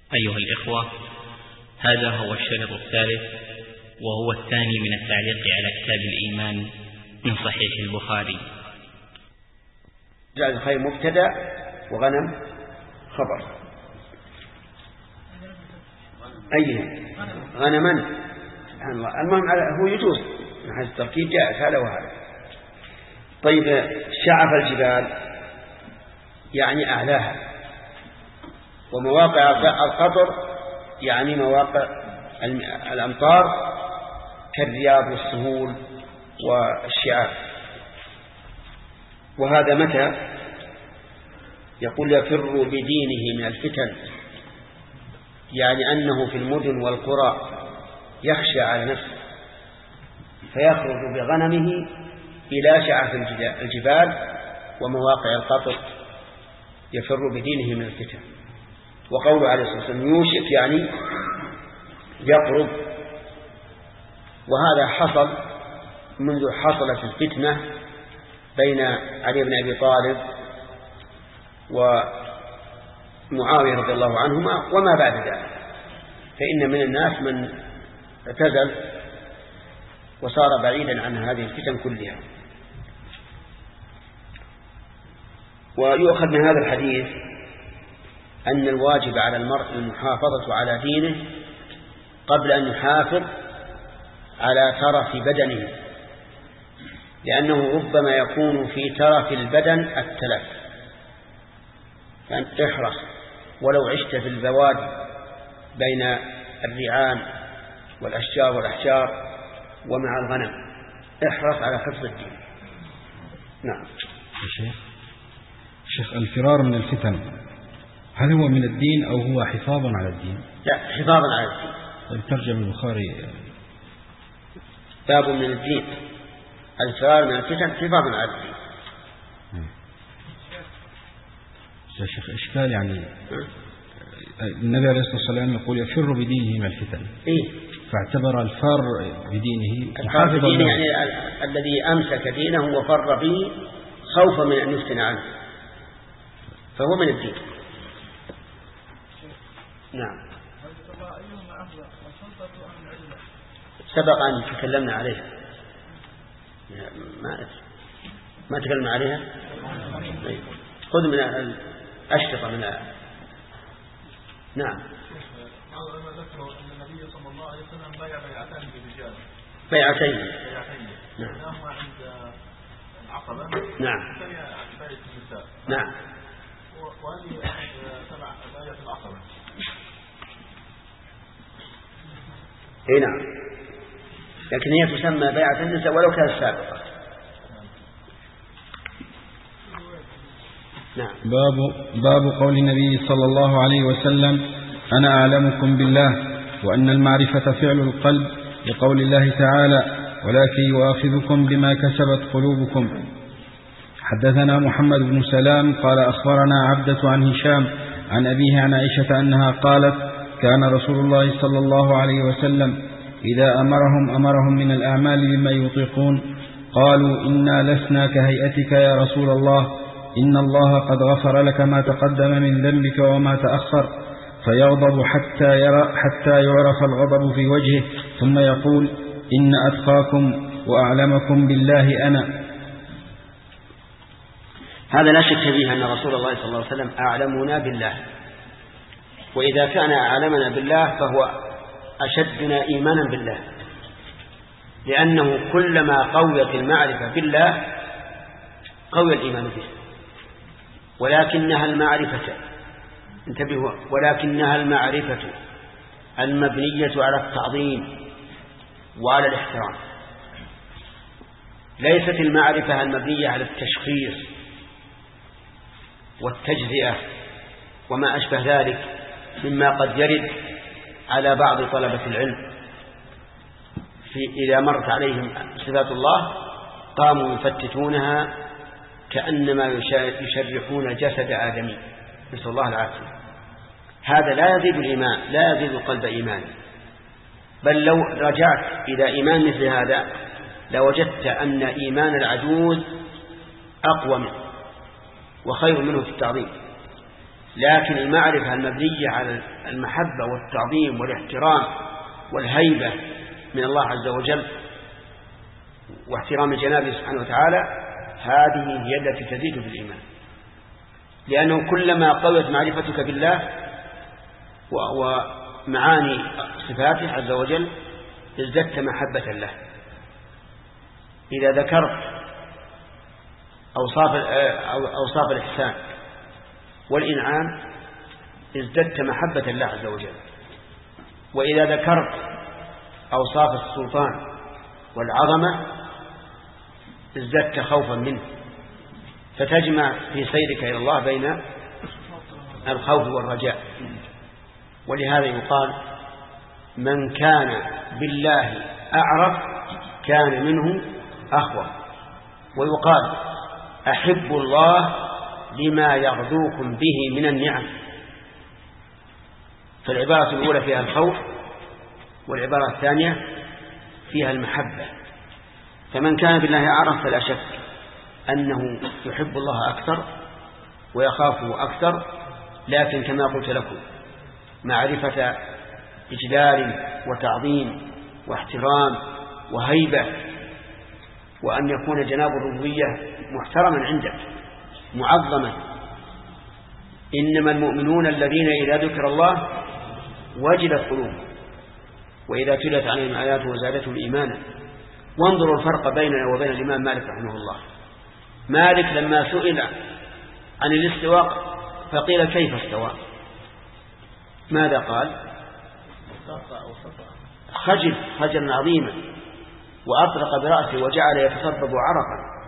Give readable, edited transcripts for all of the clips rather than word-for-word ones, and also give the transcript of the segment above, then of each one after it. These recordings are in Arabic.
أيها الإخوة، هذا هو الشريط الثالث وهو الثاني من التعليق على كتاب الإيمان من صحيح البخاري. جاء الخير مبتدأ وغنم خبر. أي غنما، سبحان الله. المهم هو يجوز من حيث التركيب، جاءت هذا وهذا. طيب، شعف الجبال يعني أعلاها، ومواقع القطر يعني مواقع الأمطار كالرياض والسهول والشعاب. وهذا متى يقول يفر بدينه من الفتن، يعني أنه في المدن والقرى يخشى على نفسه فيخرج بغنمه إلى شعف الجبال ومواقع القطر يفر بدينه من الفتن. وقوله عليه الصلاة والسلام يوشك يعني يقرب، وهذا حصل منذ حصلت الفتنة بين علي بن أبي طالب ومعاوية رضي الله عنهما وما بعد ذلك، فإن من الناس من اعتزل وصار بعيدا عن هذه الفتن كلها. ويؤخذ من هذا الحديث أن الواجب على المرء المحافظة على دينه قبل أن يحافظ على ترف بدنه، لأنه ربما يكون في ترف البدن التلف، فأنت احرص ولو عشت في البوادي بين الرعان والأشجار والأحجار ومع الغنم، احرص على حفظ الدين. نعم. شيخ، الفرار من الفتن هل هو من الدين أو هو حفاظا على الدين؟ لا، حفاظا على الدين. طيب، ترجم البخاري باب من الدين، الفرار من الفتن حفاظا على الدين. يا شيخ، إشكال يعني النبي عليه الصلاة والسلام يقول يفر بدينه من الفتن، فاعتبر الفار بدينه محافظا يعني الذي أمسك دينه وفر به خوفا من أن يفتن عنه، فهو من الدين. نعم. سبق أن تكلمنا عليها، ما تكلمنا عليها. خذ من الأشرطة من نعم. لما ذكروا أن النبي صلى الله عليه وسلم بايع بيعتين بالرجال، بيعتين. نعم. إحداهما عند العقبة، نعم. الثانية عند بيعة النساء. نعم. وهذه تبع بيعة العقبة. اي نعم، لكن هي تسمى بيعة النساء ولو كانت سابقة. نعم. باب قول النبي صلى الله عليه وسلم أنا أعلمكم بالله، وأن المعرفة فعل القلب، لقول الله تعالى ولكن يؤاخذكم بما كسبت قلوبكم. حدثنا محمد بن سلام قال أخبرنا عبدة عن هشام عن أبيه عن عائشة أنها قالت كان رسول الله صلى الله عليه وسلم إذا أمرهم من الأعمال بما يطيقون قالوا إنا لسنا كهيئتك يا رسول الله، إن الله قد غفر لك ما تقدم من ذنبك وما تأخر، فيغضب حتى يعرف الغضب في وجهه، ثم يقول إن أتقاكم وأعلمكم بالله أنا. هذا لا شك فيه أن رسول الله صلى الله عليه وسلم أعلمنا بالله، وإذا كان أعلمنا بالله فهو أشدنا إيمانا بالله، لأنه كلما قويت المعرفة بالله قوي الإيمان به. ولكنها المعرفة، انتبهوا، ولكنها المعرفة المبنية على التعظيم وعلى الاحترام، ليست المعرفة المبنية على التشخيص والتجزئة وما أشبه ذلك مما قد يرد على بعض طلبة العلم إذا مرت عليهم صفات الله قاموا يفتتونها كأنما يشرحون جسد آدمي، نسأل الله العافية. هذا لا يزيد الإيمان، لا يزيد القلب إيمانا، بل لو رجعت إلى إيمان مثل هذا لوجدت أن إيمان العجوز أقوى منه وخير منه في التعظيم. لكن المعرفة المبنية على المحبة والتعظيم والاحترام والهيبة من الله عز وجل واحترام جنابه سبحانه وتعالى، هذه هي التي تزيد في الإيمان. لأنه كلما قويت معرفتك بالله ومعاني صفاته عز وجل ازددت محبة له. إذا ذكرت أوصاف الإحسان والإنعام ازددت محبة الله عز وجل. وإذا ذكرت أوصاف السلطان والعظمة ازددت خوفا منه، فتجمع في سيرك إلى الله بين الخوف والرجاء. ولهذا يقال من كان بالله أعرف كان منه أخوف. ويقال أحب الله لما يغدوكم به من النعم. فالعبارة الأولى فيها الخوف والعبارة الثانية فيها المحبة. فمن كان بالله أعرف فلا شك أنه يحب الله أكثر ويخافه أكثر، لكن كما قلت لكم معرفة إجلال وتعظيم واحترام وهيبة، وأن يكون جناب الربوبية محترما عندك معظما. إنما المؤمنون الذين إذا ذكر الله وجلت قلوبهم وإذا تلت عليهم آياته وزادتهم إيمانا. وانظروا الفرق بيننا وبين الإمام مالك رحمه الله. مالك لما سئل عن الاستواء فقيل كيف استوى ماذا قال؟ خجل عظيما وأطرق برأسه وجعل يتصبب عرقا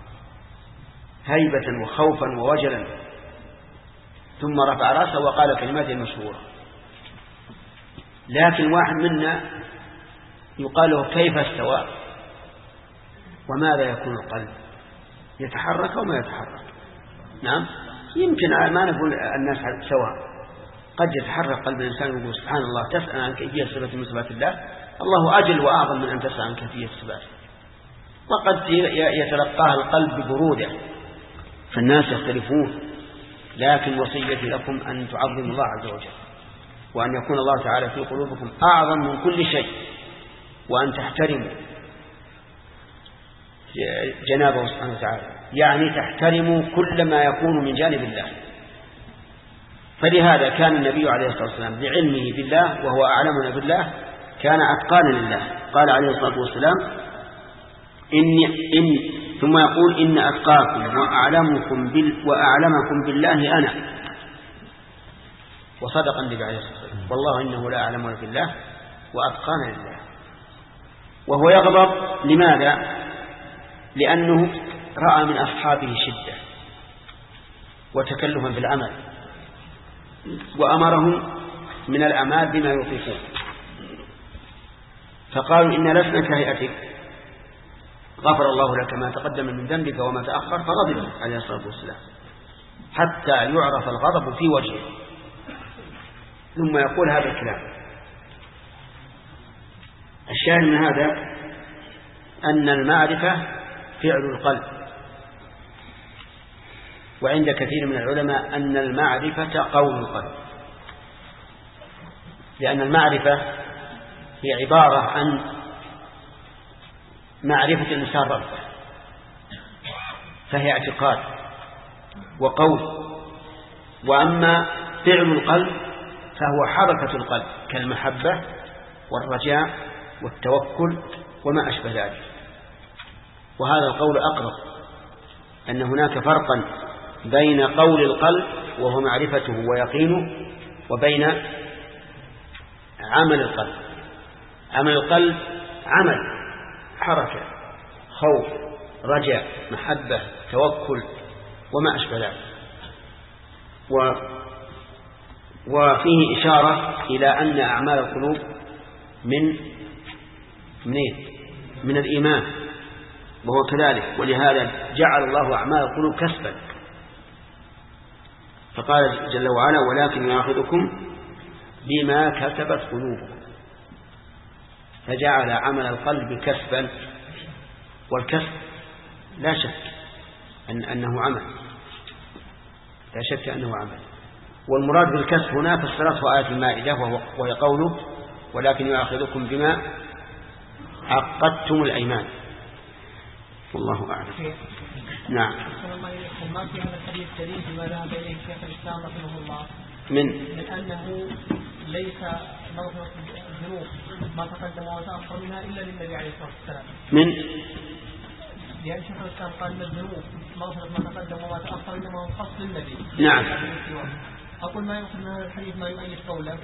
هيبة وخوفا ووجلا، ثم رفع رأسه وقال كلماته المشهورة. لكن واحد منا يقال له كيف استوى وماذا يكون القلب؟ يتحرك وما يتحرك. نعم، يمكن ما نقول الناس سواء، قد يتحرك قلب الإنسان ويقول سبحان الله، تسأل عن كيفية صفة من صفات الله، الله أجل وأعظم من أن تسأل عن كيفية صفاته. وقد يتلقاها القلب ببرودة، فالناس يختلفون. لكن وصيتي لكم أن تعظموا الله عز وجل، وأن يكون الله تعالى في قلوبكم أعظم من كل شيء، وأن تحترموا جنابه سبحانه وتعالى، يعني تحترموا كل ما يكون من جانب الله. فلهذا كان النبي عليه الصلاة والسلام بعلمه بالله وهو أعلمنا بالله كان أتقانا لله. قال عليه الصلاة والسلام ثم يقول إن أتقاكم وأعلمكم بالله أنا. وصدق النبي عليه الصلاة والسلام والله إنه لا أعلمنا بالله وأتقانا لله. وهو يغضب لماذا؟ لأنه رأى من أصحابه شدة وتكلفا بالعمل، وأمرهم من الأعمال بما يطيقون، فقالوا إن لسنا كهيئتك غفر الله لك ما تقدم من ذنبك وما تأخر، فغضب عليه الصلاة والسلام حتى يعرف الغضب في وجهه، ثم يقول هذا الكلام. الشاهد من هذا أن المعرفة فعل القلب، وعند كثير من العلماء أن المعرفة قول القلب، لأن المعرفة هي عبارة عن معرفة الإنسان ربه، فهي اعتقاد وقول. وأما فعل القلب فهو حركة القلب كالمحبة والرجاء والتوكل وما أشبه ذلك. وهذا القول أقرب، أن هناك فرقا بين قول القلب وهو معرفته ويقينه وبين عمل القلب. عمل القلب عمل، حركة، خوف، رجاء، محبة، توكل وما أشبه ذلك. وفيه إشارة إلى أن أعمال القلوب من الإيمان، وهو كذلك. ولهذا جعل الله أعمال القلوب كسبا، فقال جل وعلا ولكن يأخذكم بما كسبت قلوبكم، فجعل عمل القلب كسبا. والكسب لا شك أنه عمل، لا شك أنه عمل. والمراد بالكسب هنا فسرته آية المائدة وهي قوله ولكن يؤاخذكم بما عقدتم الأيمان. والله أعلم. نعم. ما في هذا الحديث دليل بما ذهب إليه شيخ الإسلام رحمه الله من أنه ليس مغفرة الذنوب ما تقدم وتأخر منها إلا للنبي عليه الصلاة والسلام. من لأن شيخ الإسلام قال أن الذنوب مغفرة ما تقدم وما تأخر إنما هو خاص للنبي. نعم. أقول ما يمكن من هذا الحديث ما يؤيد قوله.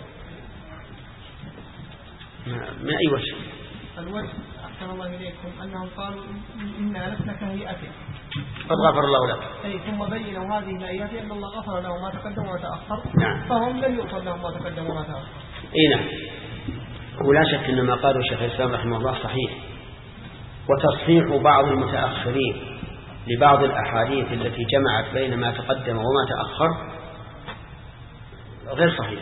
من أي وجه؟ الوجه أحسن الله إليكم أنهم قالوا إنا لسنا كهيئته قد غفر الله لك. أي ثم بينوا هذه الآيات أن الله غفر لهم ما تقدم وما تأخر. نعم. فهم لم يغفر لهم ما تقدم وما تأخر. نعم. ولا شك أن ما قاله الشيخ الإسلام رحمه الله صحيح. وتصحيح بعض المتأخرين لبعض الأحاديث التي جمعت بين ما تقدم وما تأخر غير صحيح،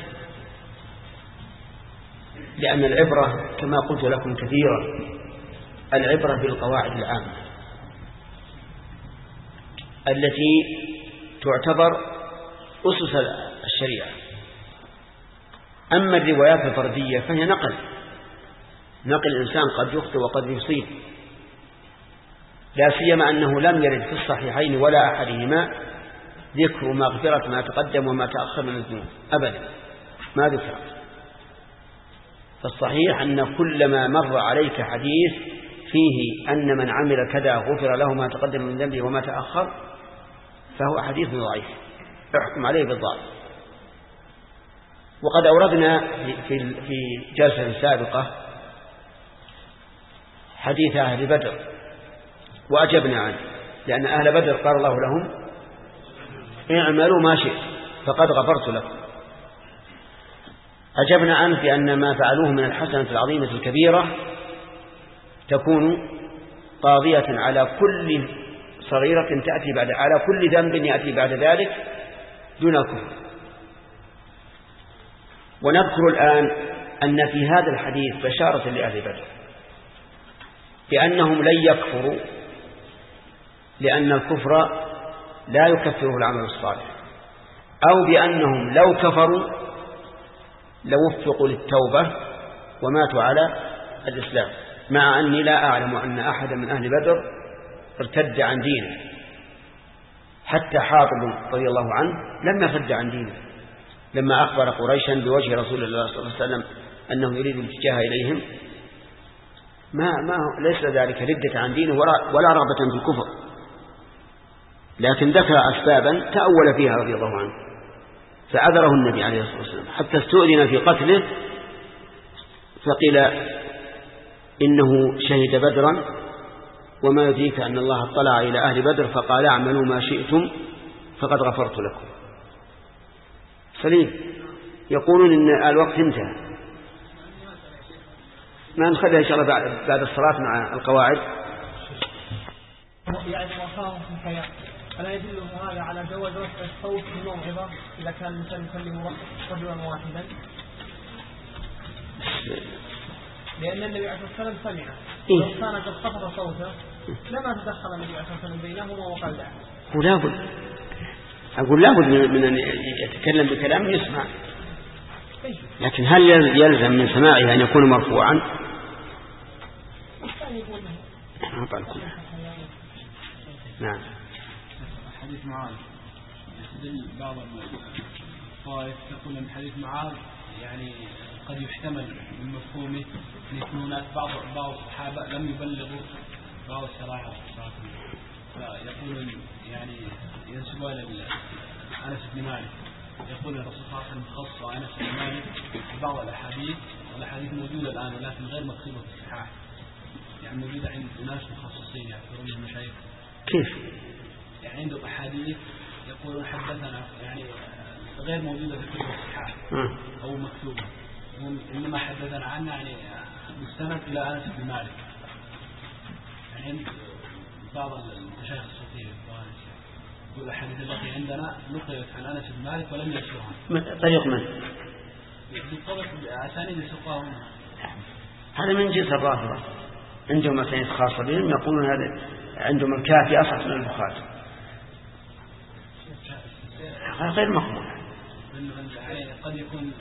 لأن العبرة كما قلت لكم كثيرا العبرة بالقواعد العامة التي تعتبر أسس الشريعة. أما الروايات الفردية فهي نقل الإنسان قد يخطئ وقد يصيب، لا سيما أنه لم يرد في الصحيحين ولا أحدهما ذكر مغفرة ما تقدم وما تأخر من الذنوب أبدا، ما ذكر. فالصحيح أن كلما مر عليك حديث فيه أن من عمل كذا غفر له ما تقدم من ذنبه وما تأخر فهو حديث ضعيف، احكم عليه بالضعف. وقد أوردنا في جلسة سابقة حديث أهل بدر وأجبنا عنه، لأن أهل بدر قال الله لهم اعملوا ما شئت فقد غفرت لكم. أجبنا عنه بأن ما فعلوه من الحسنة العظيمة الكبيرة تكون قاضية على كل صغيرة تأتي بعد، على كل ذنب يأتي بعد ذلك دون الكفر. ونذكر الآن أن في هذا الحديث بشارة لأهل بدر بأنهم لن يكفروا، لأن الكفر لا يكفره العمل الصالح، أو بأنهم لو كفروا لوفقوا للتوبة وماتوا على الإسلام، مع أني لا أعلم أن أحد من أهل بدر ارتد عن دينه. حتى حاطب رضي الله عنه لم يرتد عن دينه لما أخبر قريشا بوجه رسول الله صلى الله عليه وسلم أنه يريد الاتجاه إليهم، ليس ذلك ردة عن دينه ولا رغبة في الكفر، لكن ذكر أسبابا تأول فيها رضي الله عنه فعذره النبي عليه الصلاة والسلام، حتى استؤذن في قتله فقيل إنه شهد بدرا وما يدريك أن الله اطلع إلى أهل بدر فقال اعملوا ما شئتم فقد غفرت لكم. سليم. يقولون إن الوقت انتهى، ما نخليها إن شاء الله بعد الصلاة مع القواعد. يعني وصاهم في الحياة ألا يدل هذا على جواز رفع الصوت في الموعظة إذا كان الإنسان يكلم رجلا واحدا؟ لأن النبي عليه الصلاة والسلام سمع لو كان قد خفض صوته لما تدخل النبي عليه الصلاة والسلام بينهما وقال له. ولابد أقول لابد من أن يتكلم بكلام يسمع، لكن هل يلزم من سماعه أن يكون مرفوعا؟ نعم. حديث معاذ يستدل بعض الطائف يقول أن حديث معاذ يعني قد يحتمل من مفهومه أن يكون هناك بعض الصحابة لم يبلغوا بعض الشرائع والصحابة، فيقول يعني ينسبوا إلى أنس بن مالك، يقول الرسول صلى الله عليه وسلم خص أنس بن مالك ببعض الأحاديث، والأحاديث موجودة الآن ولكن غير مكتوبة في الصحاح، يعني موجودة عند ناس مخصصين يعتبرون المشايخ. كيف؟ يعني عنده أحاديث يقولون حدثنا يعني غير موجودة في كتب الصحاح أو مكتوبة، إنما حدثنا عنه يعني مستند إلى أنس بن مالك، يعني بعض المشايخ الصوفية يقول الأحاديث التي عندنا نقلت عن أنس بن مالك ولم ينشرها. طريق من؟ بالطرق أسانيد يسقاهم. هذا من جنس الرافضة، عندهم أسانيد خاصة بهم يقولون هذا عندهم الكافي أصح من البخاري، غير مقبول. قد يكون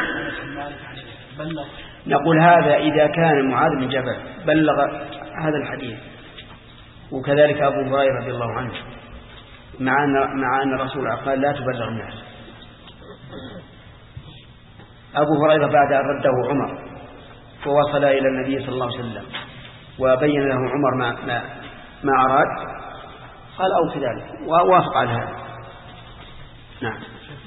بلغ. نقول هذا إذا كان معاذ بن جبل بلغ هذا الحديث، وكذلك أبو هريرة رضي الله عنه، مع أن الرسول قال لا تبلغ الناس. أبو هريرة بعد أن رده عمر ووصل إلى النبي صلى الله عليه وسلم وبين له عمر ما أراد، قال أو كذلك ووافق على هذا. نعم.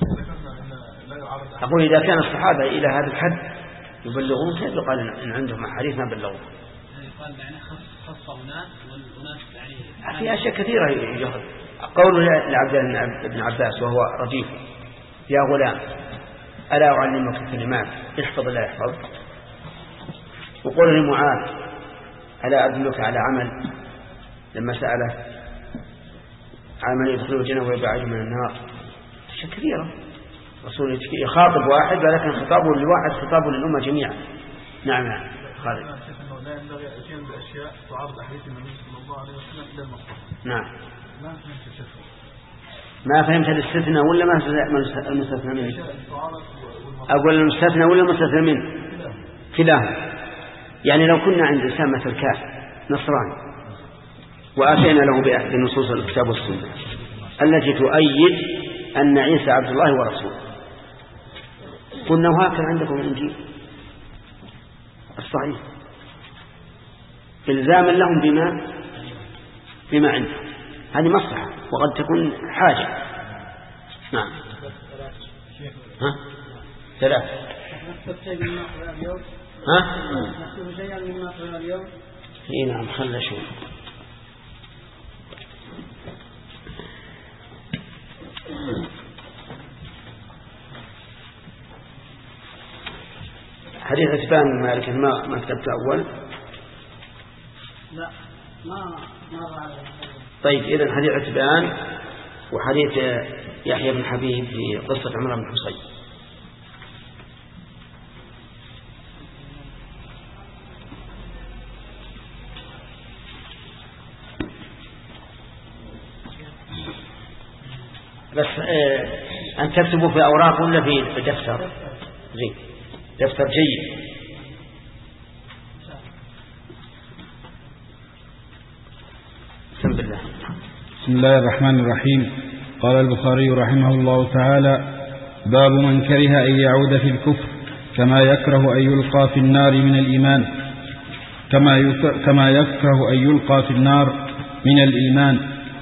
أقول إذا كان الصحابة إلى هذا الحد يبلغون، كيف يقال إن عندهم حديث ما بلغوا؟ قال يعني خص أناس والأناس يعني في أشياء كثيرة يأخذ. قول لعبد بن عباس وهو رجيف: يا غلام ألا أعلمك كلمات احفظ لا يحفظ. وقول لمعاذ: ألا أدلك على عمل، لما سأله عمل يدخل الجنة ويبعد من النار. أشياء كثيرة. رسول يخاطب واحد، ولكن خطابه لواحد خطابه للأمة جميعا. نعم نعم. خالد. لا ينبغي أن بأشياء تعارض أحاديث النبي صلى الله عليه وسلم إلى المصطلح. نعم. ما فهمت ما فهمت الاستثناء ولا ما المستثنى منه؟ أقول المستثنى ولا المستثنى منه؟ كلاهما. يعني لو كنا عند إنسان مثل كاف نصراني وآتينا له بنصوص الكتاب والسنة التي تؤيد أن عيسى عبد الله ورسوله، قلنا وهكذا عندكم الإنجيل الصحيح، إلزاما لهم بما عندهم. هذه مصلحة وقد تكون حاجة. نعم. ها؟ ثلاث. ها؟ نعم. خلنا شوي. حديث عتبان بن مالك ما كتبت أول؟ لا ما طيب إذن حديث عتبان وحديث يحيى بن حبيب في قصة عمران بن حصين. بس أن تكتبوا في أوراق ولا في دفتر؟ زين، دفتر جيد. بسم الله الرحمن الرحيم. قال البخاري رحمه الله تعالى: باب من كره أن يعود في الكفر كما يكره أن يلقى في النار من الإيمان كما يكره أن يلقى في النار من الإيمان.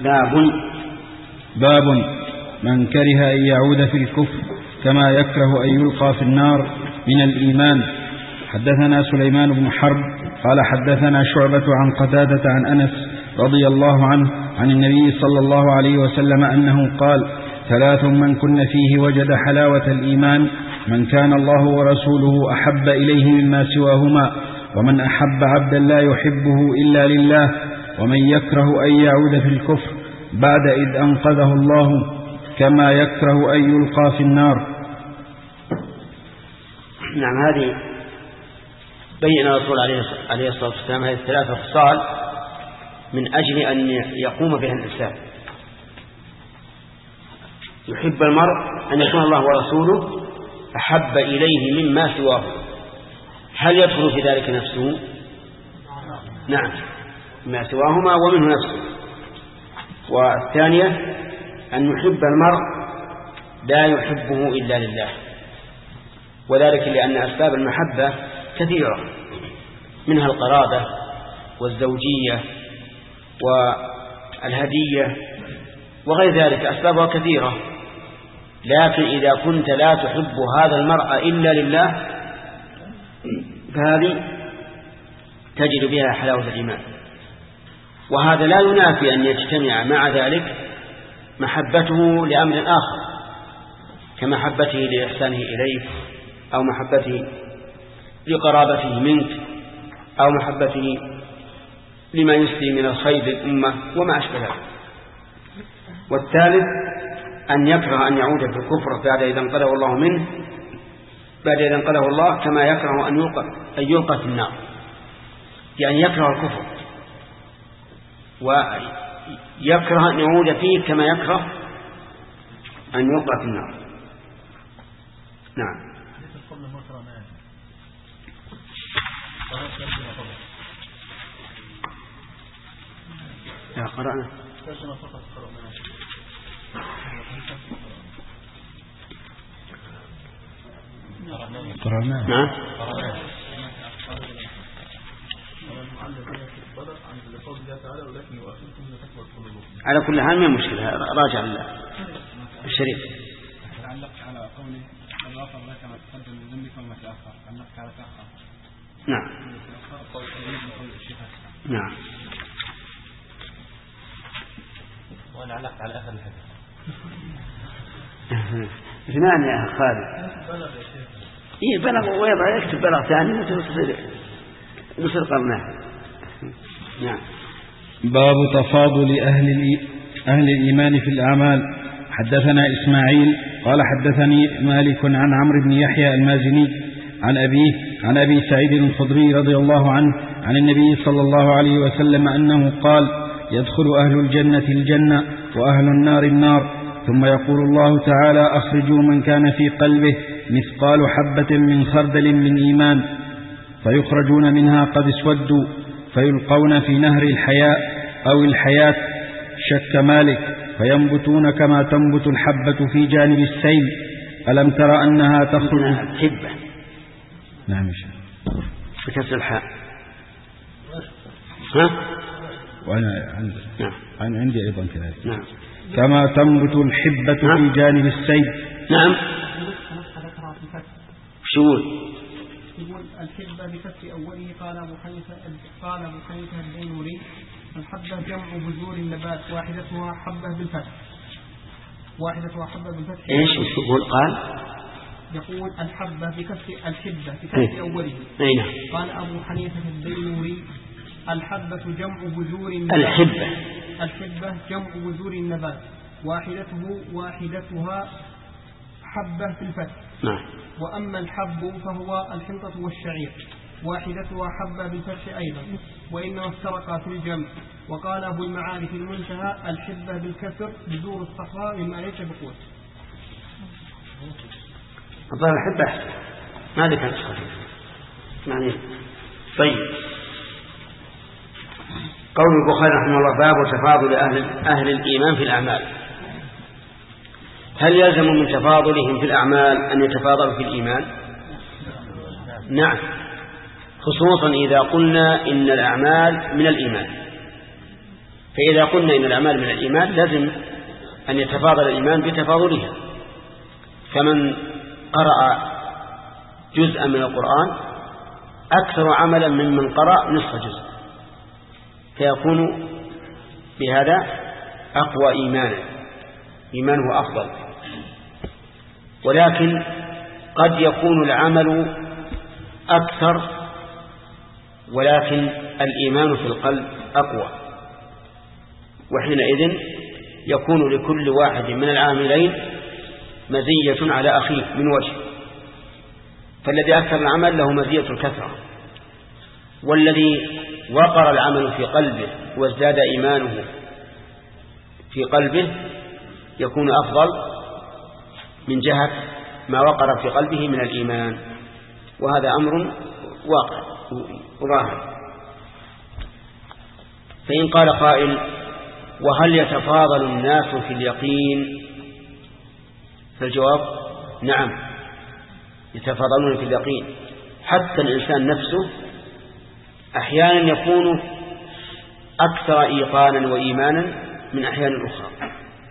باب من كره أن يعود في الكفر كما يكره أن يلقى في النار من الإيمان. حدثنا سليمان بن حرب قال حدثنا شعبة عن قتادة عن أنس رضي الله عنه عن النبي صلى الله عليه وسلم أنه قال: 3 من كن فيه وجد حلاوة الإيمان: من كان الله ورسوله أحب إليه مما سواهما، ومن أحب عبدا لا يحبه إلا لله، ومن يكره أن يعود في الكفر بعد إذ أنقذه الله كما يكره أن يلقى في النار. نعم. هذه بين الرسول عليه الصلاة والسلام هذه 3 خصال من أجل أن يقوم بها الإنسان. يحب المرء أن يكون الله ورسوله أحب إليه مما سواه. هل يدخل في ذلك نفسه؟ نعم، ما سواهما ومنه نفسه. والثانية أن يحب المرء لا يحبه إلا لله، وذلك لأن أسباب المحبة كثيرة، منها القرابة والزوجية والهدية وغير ذلك، أسبابها كثيرة. لكن إذا كنت لا تحب هذا المرء إلا لله فهذه تجد بها حلاوة الإيمان. وهذا لا ينافي أن يجتمع مع ذلك محبته لأمر آخر، كمحبته لإحسانه إليك، أو محبته لقرابته منك، أو محبته لما يسلي من الخير للأمة وما أشبه ذلك. والثالث أن يكره أن يعود في الكفر بعد إذا انقذه الله منه، بعد إذا انقذه الله، كما يكره أن يلقى في النار، يعني يكره الكفر ويكره أن يعود فيه كما يكره أن يلقى في النار. نعم. لا قرأنا. قرأنا. نعم. على كل حال ما مشكلة، راجع الشريف. علقت على قوله الواقع لك ما تقدم من ذنبك وما تأخر، علقت على تأخر. نعم. نعم. وأنا علقت على آخر الحديث. اثنان يا خالد. إيه بلغ ويضع يكتب بلغ ثاني وتصير قرناه. نعم. باب تفاضل أهل الإيمان في الأعمال. حدثنا إسماعيل قال حدثني مالك عن عمرو بن يحيى المازني عن أبيه عن أبي سعيد الخدري رضي الله عنه عن النبي صلى الله عليه وسلم أنه قال: يدخل أهل الجنة الجنة وأهل النار النار، ثم يقول الله تعالى: أخرجوا من كان في قلبه مثقال حبة من خردل من إيمان، فيخرجون منها قد اسودوا، فيلقون في نهر الحياء أو الحياة، شك مالك، فينبتون كما تنبت الحبة في جانب السيل. ألم تر أنها تخرج الحبة؟ نعم بكسر الحاء. ها؟ وأنا عندي أيضا كذلك. نعم. كما تنبت الحبة في جانب السيل. نعم. شو يقول الحبة بكسر أوله. قال أبو حنيفة الدينوري: الحبة جمع بذور النبات، واحدتها حبة بالفتح. ايش يقول؟ يقول الحبة بكسر أوله. أين؟ قال أبو حنيفة الدينوري: الحبة جمع بذور النبات. الحبة جمع بذور النبات، واحدتها حبة في الفتح. نعم. وأما الحب فهو الحنطة والشعير، واحدتها حبة بالفتح أيضا، وإنما افترقا في الجمع. وقال أبو المعالي في المنتهى: الحبة بالكسر بذور الصحراء مما ليس بقوت. الظاهر الحبة ما ذكر الصحراء يعني. طيب، قول البخاري رحمه الله: باب تفاضل أهل الإيمان في الأعمال. هل يلزم من تفاضلهم في الأعمال أن يتفاضلوا في الإيمان؟ نعم، خصوصا إذا قلنا إن الأعمال من الإيمان. فإذا قلنا إن الأعمال من الإيمان لازم أن يتفاضل الإيمان بتفاضلها. فمن قرأ جزءا من القرآن أكثر عملا ممن قرأ نصف جزء، فيكون بهذا أقوى إيمانه أفضل. ولكن قد يكون العمل أكثر ولكن الإيمان في القلب أقوى، وحينئذ يكون لكل واحد من العاملين مزية على أخيه من وجه. فالذي أكثر العمل له مزية الكثرة، والذي وقر العمل في قلبه وازداد إيمانه في قلبه يكون أفضل من جهة ما وقر في قلبه من الإيمان. وهذا أمر واقع وظاهر. فإن قال قائل: وهل يتفاضل الناس في اليقين؟ فالجواب: نعم، يتفاضلون في اليقين. حتى الإنسان نفسه أحيانا يكون أكثر إيقانا وإيمانا من أحيان أخرى.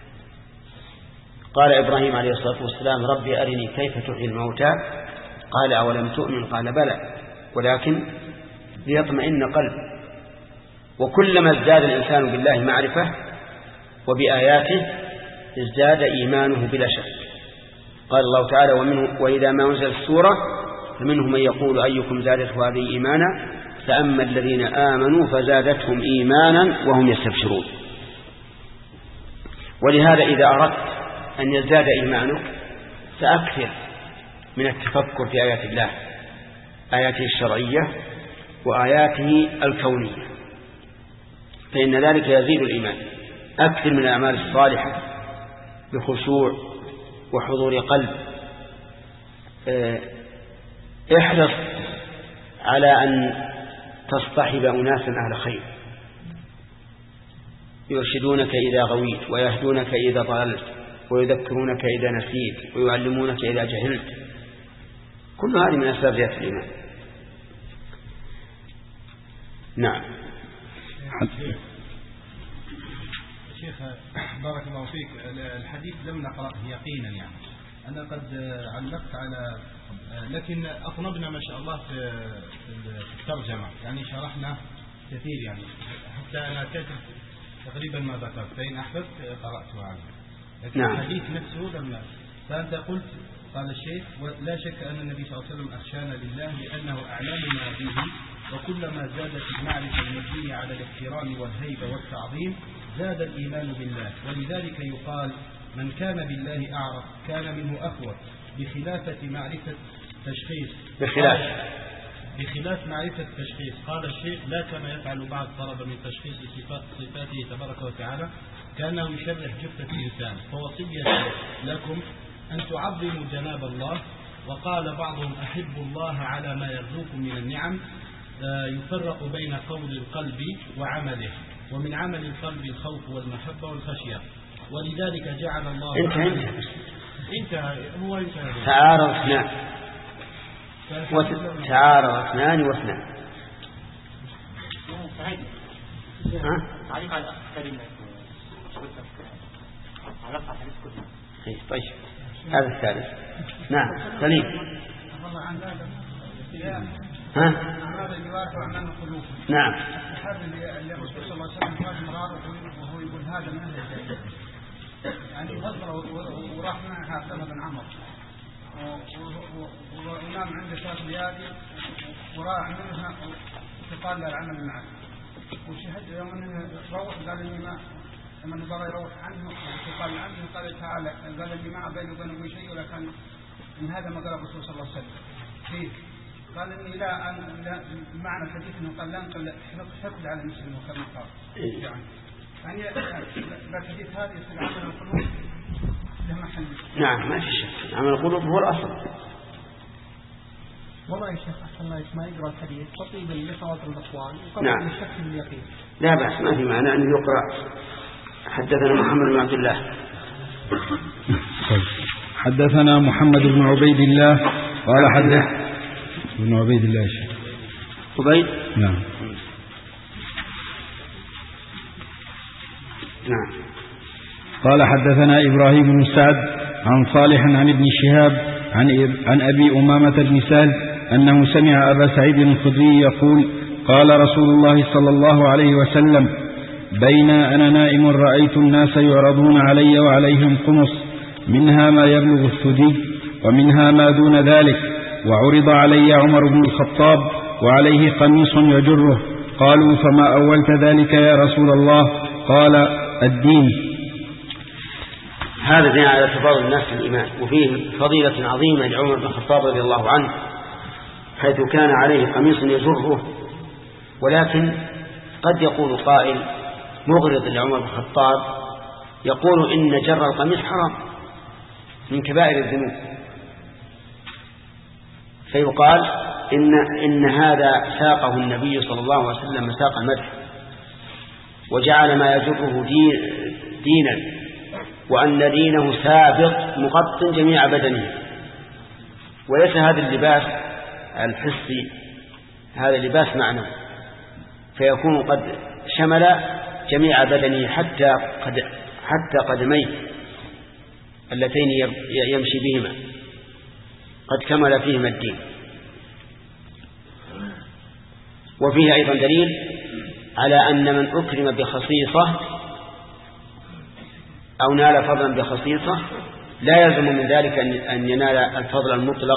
قال إبراهيم عليه الصلاة والسلام: ربي أرني كيف تحيي الموتى، قال: أولم تؤمن؟ قال: بلى، ولكن ليطمئن قلبي. وكلما ازداد الإنسان بالله معرفة وبآياته ازداد إيمانه بلا شك. قال الله تعالى: وإذا ما أنزلت السورة فمنهم من يقول أيكم زادته هذه إيمانا، فأما الذين آمنوا فزادتهم إيمانا وهم يستبشرون. ولهذا إذا أردت أن يزداد إيمانك فأكثر من التفكر في آيات الله، آياته الشرعية وآياته الكونية، فإن ذلك يزيد الإيمان. أكثر من الأعمال الصالحة بخشوع وحضور قلب، احرص على أن تصطحب أناسا أهل خير يرشدونك إذا غويت ويهدونك إذا ضللت ويذكرونك إذا نسيت ويعلمونك إذا جهلت. كل هذه من أسباب زيادة الإيمان. نعم. شيخ بارك الله فيك، الحديث لم نقرأه يقينا، يعني أنا قد علقت على، لكن أطنبنا ما شاء الله في الترجمة، يعني شرحنا كثير، يعني حتى أنا كاتب تقريبا ما ذكرت، فإن أحببت قرأته عنه، لكن نعم. الحديث نفسه لم. فأنت قلت، قال الشيخ: ولا شك أن النبي صلى الله عليه وسلم أخشانا لله لأنه أعلمنا به، وكلما زادت المعرفة المبنية على الاحترام والهيبة والتعظيم زاد الإيمان بالله، ولذلك يقال: من كان بالله أعرف كان منه أقوى، بخلاف معرفة التشخيص. بخلاف معرفة التشخيص. قال الشيخ: لا كما يفعل بعض طلب من تشخيص صفاته تبارك وتعالى كأنه يشرح جثة الإنسان. فوصية لكم أن تعظموا جناب الله. وقال بعضهم: أحبوا الله على ما يرزقكم من النعم. يفرق بين قول القلب وعمله، ومن عمل القلب الخوف والمحبة والخشية، ولذلك جعل الله تعارض اثنان واثنان. طيب هذا الثالث. نعم سليم. نعم. الرسول صلى الله عليه وسلم قال مرار وهو يقول هذا من أهل الجنة، يعني غزر وراح معها سنة بن عمر ونام عنده 3 ليالي وراح منها وقال له العمل معه، وشهد يوم انه روح قال لي ما لما بغى يروح عنه وقال عنه قال تعالى قال لي ما بيني وبينه شيء، ولكن من هذا ما قال الرسول صلى الله عليه وسلم فيه. قال إني لا معنى الحديث أنه قال لا نقل حقد على المسلم وكما قال يعني الحديث هذا يصير عمل القلوب له محل. نعم ما في شك، عمل القلوب هو الأصل. والله يا شيخ أحسن الله ما يقرأ الحديث تطيبا لخواطر الأخوان نعم. الشك باليقين. لا بأس، ما في معنى أن يقرأ. حدثنا محمد بن عبد الله. حدثنا محمد بن عبيد الله قال حدث بن عبيد الله شيخ عبيد. نعم. قال حدثنا إبراهيم بن سعد عن صالح عن ابن شهاب عن أبي أمامة بن سهل أنه سمع أبا سعيد الخدري يقول: قال رسول الله صلى الله عليه وسلم: بين أنا نائم رأيت الناس يعرضون علي وعليهم قمص، منها ما يبلغ الثدي ومنها ما دون ذلك، وعرض علي عمر بن الخطاب وعليه قميص يجره. قالوا: فما أولت ذلك يا رسول الله؟ قال: الدين. هذا دين على تفاضل الناس في الإيمان، وفيه فضيلة عظيمة لعمر بن الخطاب رضي الله عنه، حيث كان عليه قميص يجره. ولكن قد يقول قائل مغرض لعمر بن الخطاب يقول إن جر القميص حرام من كبائر الذنوب، فيقال إن هذا ساقه النبي صلى الله عليه وسلم ساق المدح، وجعل ما يجره دينا، وأن دينه سابق مغط جميع بدنه. وليس هذا اللباس الحسي، هذا لباس معنوي، فيكون قد شمل جميع بدنه حتى قدميه اللتين يمشي بهما، قد كمل فيهما الدين. وفيه أيضا دليل على أن من أكرم بخصيصة أو نال فضلا بخصيصة لا يلزم من ذلك أن ينال الفضل المطلق،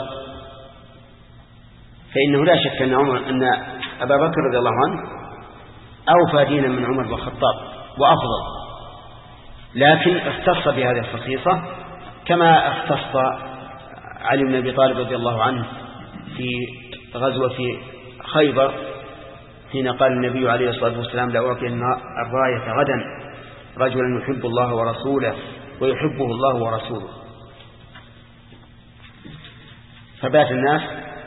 فإنه لا شك أن أبا بكر رضي الله عنه أوفى دينا من عمر بن الخطاب وأفضل، لكن اختص بهذه الخصيصة كما اختص علي بن أبي طالب رضي الله عنه في غزوة في خيبر، حين قال النبي عليه الصلاة والسلام: لا أعطي الراية غدا رجلا يحب الله ورسوله ويحبه الله ورسوله. فبات الناس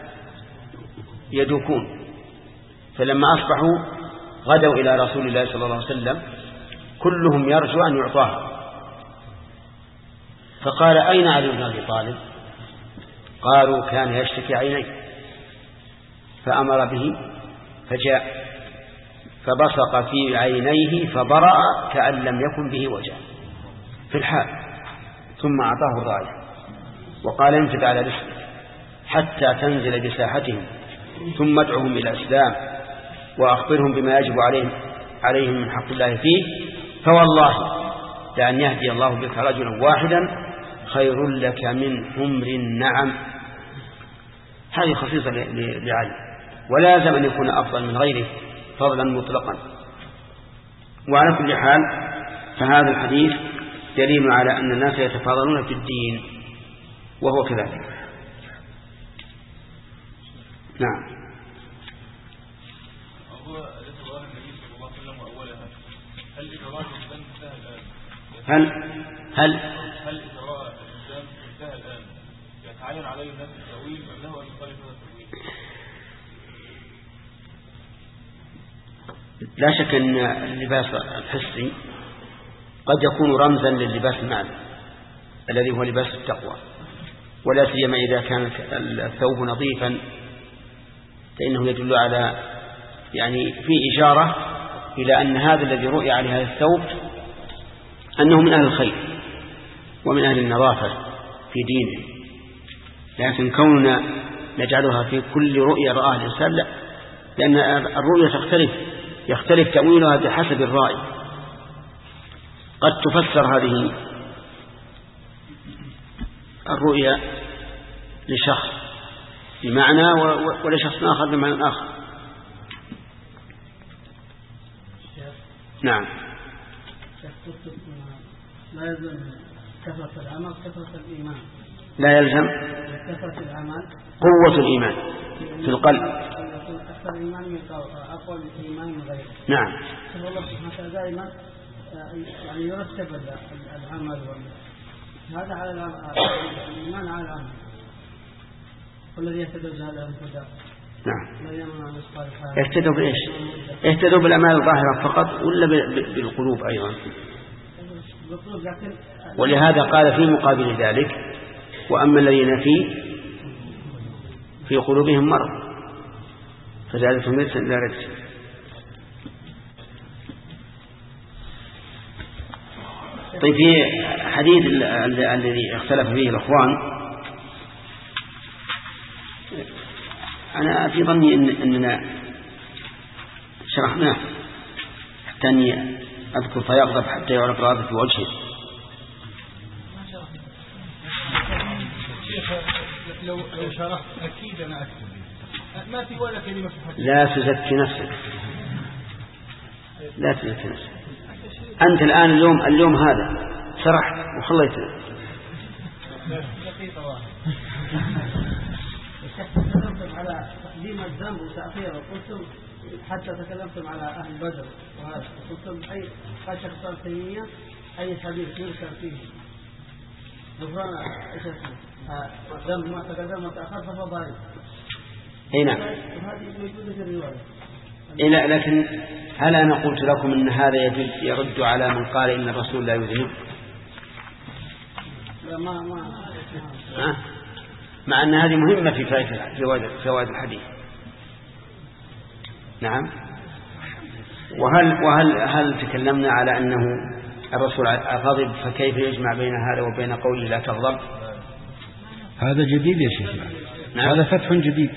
يدوكون، فلما أصبحوا غدوا إلى رسول الله صلى الله عليه وسلم كلهم يرجو أن يعطاه، فقال أين علي بن أبي طالب؟ قالوا كان يشتكي عينيه، فأمر به فجاء فبصق في عينيه فبرأ كأن لم يكن به وجع في الحال، ثم أعطاه الراية وقال انفذ على رسلك حتى تنزل بساحتهم ثم ادعهم إلى الإسلام وأخبرهم بما يجب عليهم من حق الله فيه، فوالله لأن يهدي الله بك رجلا واحدا خير لك من حمر النعم. هذه خصيصة لعلي، ولازم أن يكون أفضل من غيره فضلا مطلقا. وعلى كل حال فهذا الحديث دليل على أن الناس يتفاضلون في الدين، وهو كذلك. نعم. هل إجراء الإسلام انتهى الآن يتعين عليه الناس التأويل أم له أن يخالف هذا التأويل؟ لا شك أن اللباس الحسي قد يكون رمزا لللباس المعنى الذي هو لباس التقوى، ولا سيما إذا كان الثوب نظيفا فإنه يدل على يعني في إشارة إلى أن هذا الذي رؤي عليه هذا الثوب أنه من أهل الخير ومن أهل النظافة في دينه. لكن كوننا نجعلها في كل رؤية رآها الإنسان لا، لأن الرؤية يختلف تأويلها بحسب الرأي. قد تفسر هذه الرؤية لشخص بمعنى ولشخص آخر بمعنى آخر. نعم. لا يلزم كثرة العمل كثرة الإيمان. لا يلزم كثرة العمل قوة الإيمان في القلب. أكثر الإيمان أقوى الإيمان من غيره. نعم. الله سبحانه وتعالى دائما يعني يرتب العمل هذا على الإيمان على العمل. والذي يهتدوا بهذا الهدى. نعم. يهتدوا بإيش؟ يهتدوا بالأعمال الظاهرة فقط ولا بالقلوب أيضا؟ ولهذا قال في مقابل ذلك وأما الذين في قلوبهم مرض فزادتهم رجسا إلى رجس. طيب في حديث الذي اختلف فيه الأخوان أنا في ظني أننا شرحناه حتى أني أذكر فيغضب حتى يعرف غاضب في وجهه. لو شرحت أكيد أنا أكتب ما في ولا كلمة في الحديث. لا تزكي نفسك، لا تزكي نفسك. أنت الآن اليوم هذا شرحت وخليتنا. دقيقة واحدة. تكلمتم على تقديم الذنب وتأخيره وقلتم حتى تكلمتم على أهل بدر وهذا وقلتم أي شخص التيمية أي حديث يذكر فيه غفران إيش اسمه ذنب ما تقدم وتأخر فهو ضعيف. أي نعم. وهذه موجودة في الرواية. إيه لكن هل أنا قلت لكم أن هذا يرد على من قال إن الرسول لا يذنب؟ لا ما مع أن هذه مهمة في فوائد الحديث. نعم. وهل تكلمنا على أنه الرسول غضب فكيف يجمع بين هذا وبين قوله لا تغضب؟ هذا جديد يا شيخ. نعم. هذا فتح جديد.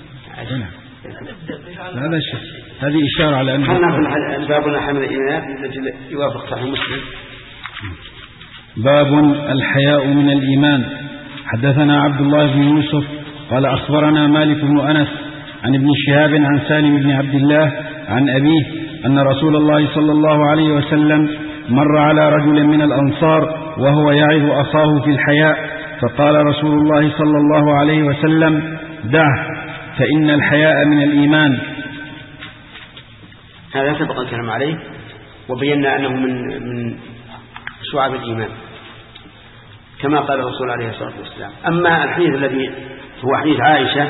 هذا شيء هذه إشارة على أنه بابنا حمل الإيمان الذي يوافق صحيح مسلم. باب الحياء من الإيمان. حدثنا عبد الله بن يوسف قال أخبرنا مالك بن أنس عن ابن شهاب عن سالم بن عبد الله عن أبيه أن رسول الله صلى الله عليه وسلم مر على رجل من الأنصار وهو يعظ أخاه في الحياء فقال رسول الله صلى الله عليه وسلم دعه فإن الحياء من الإيمان. هذا سبق الكلام عليه وبينا أنه من شعب الإيمان كما قال الرسول عليه الصلاة والسلام. أما الحديث الذي هو حديث عائشة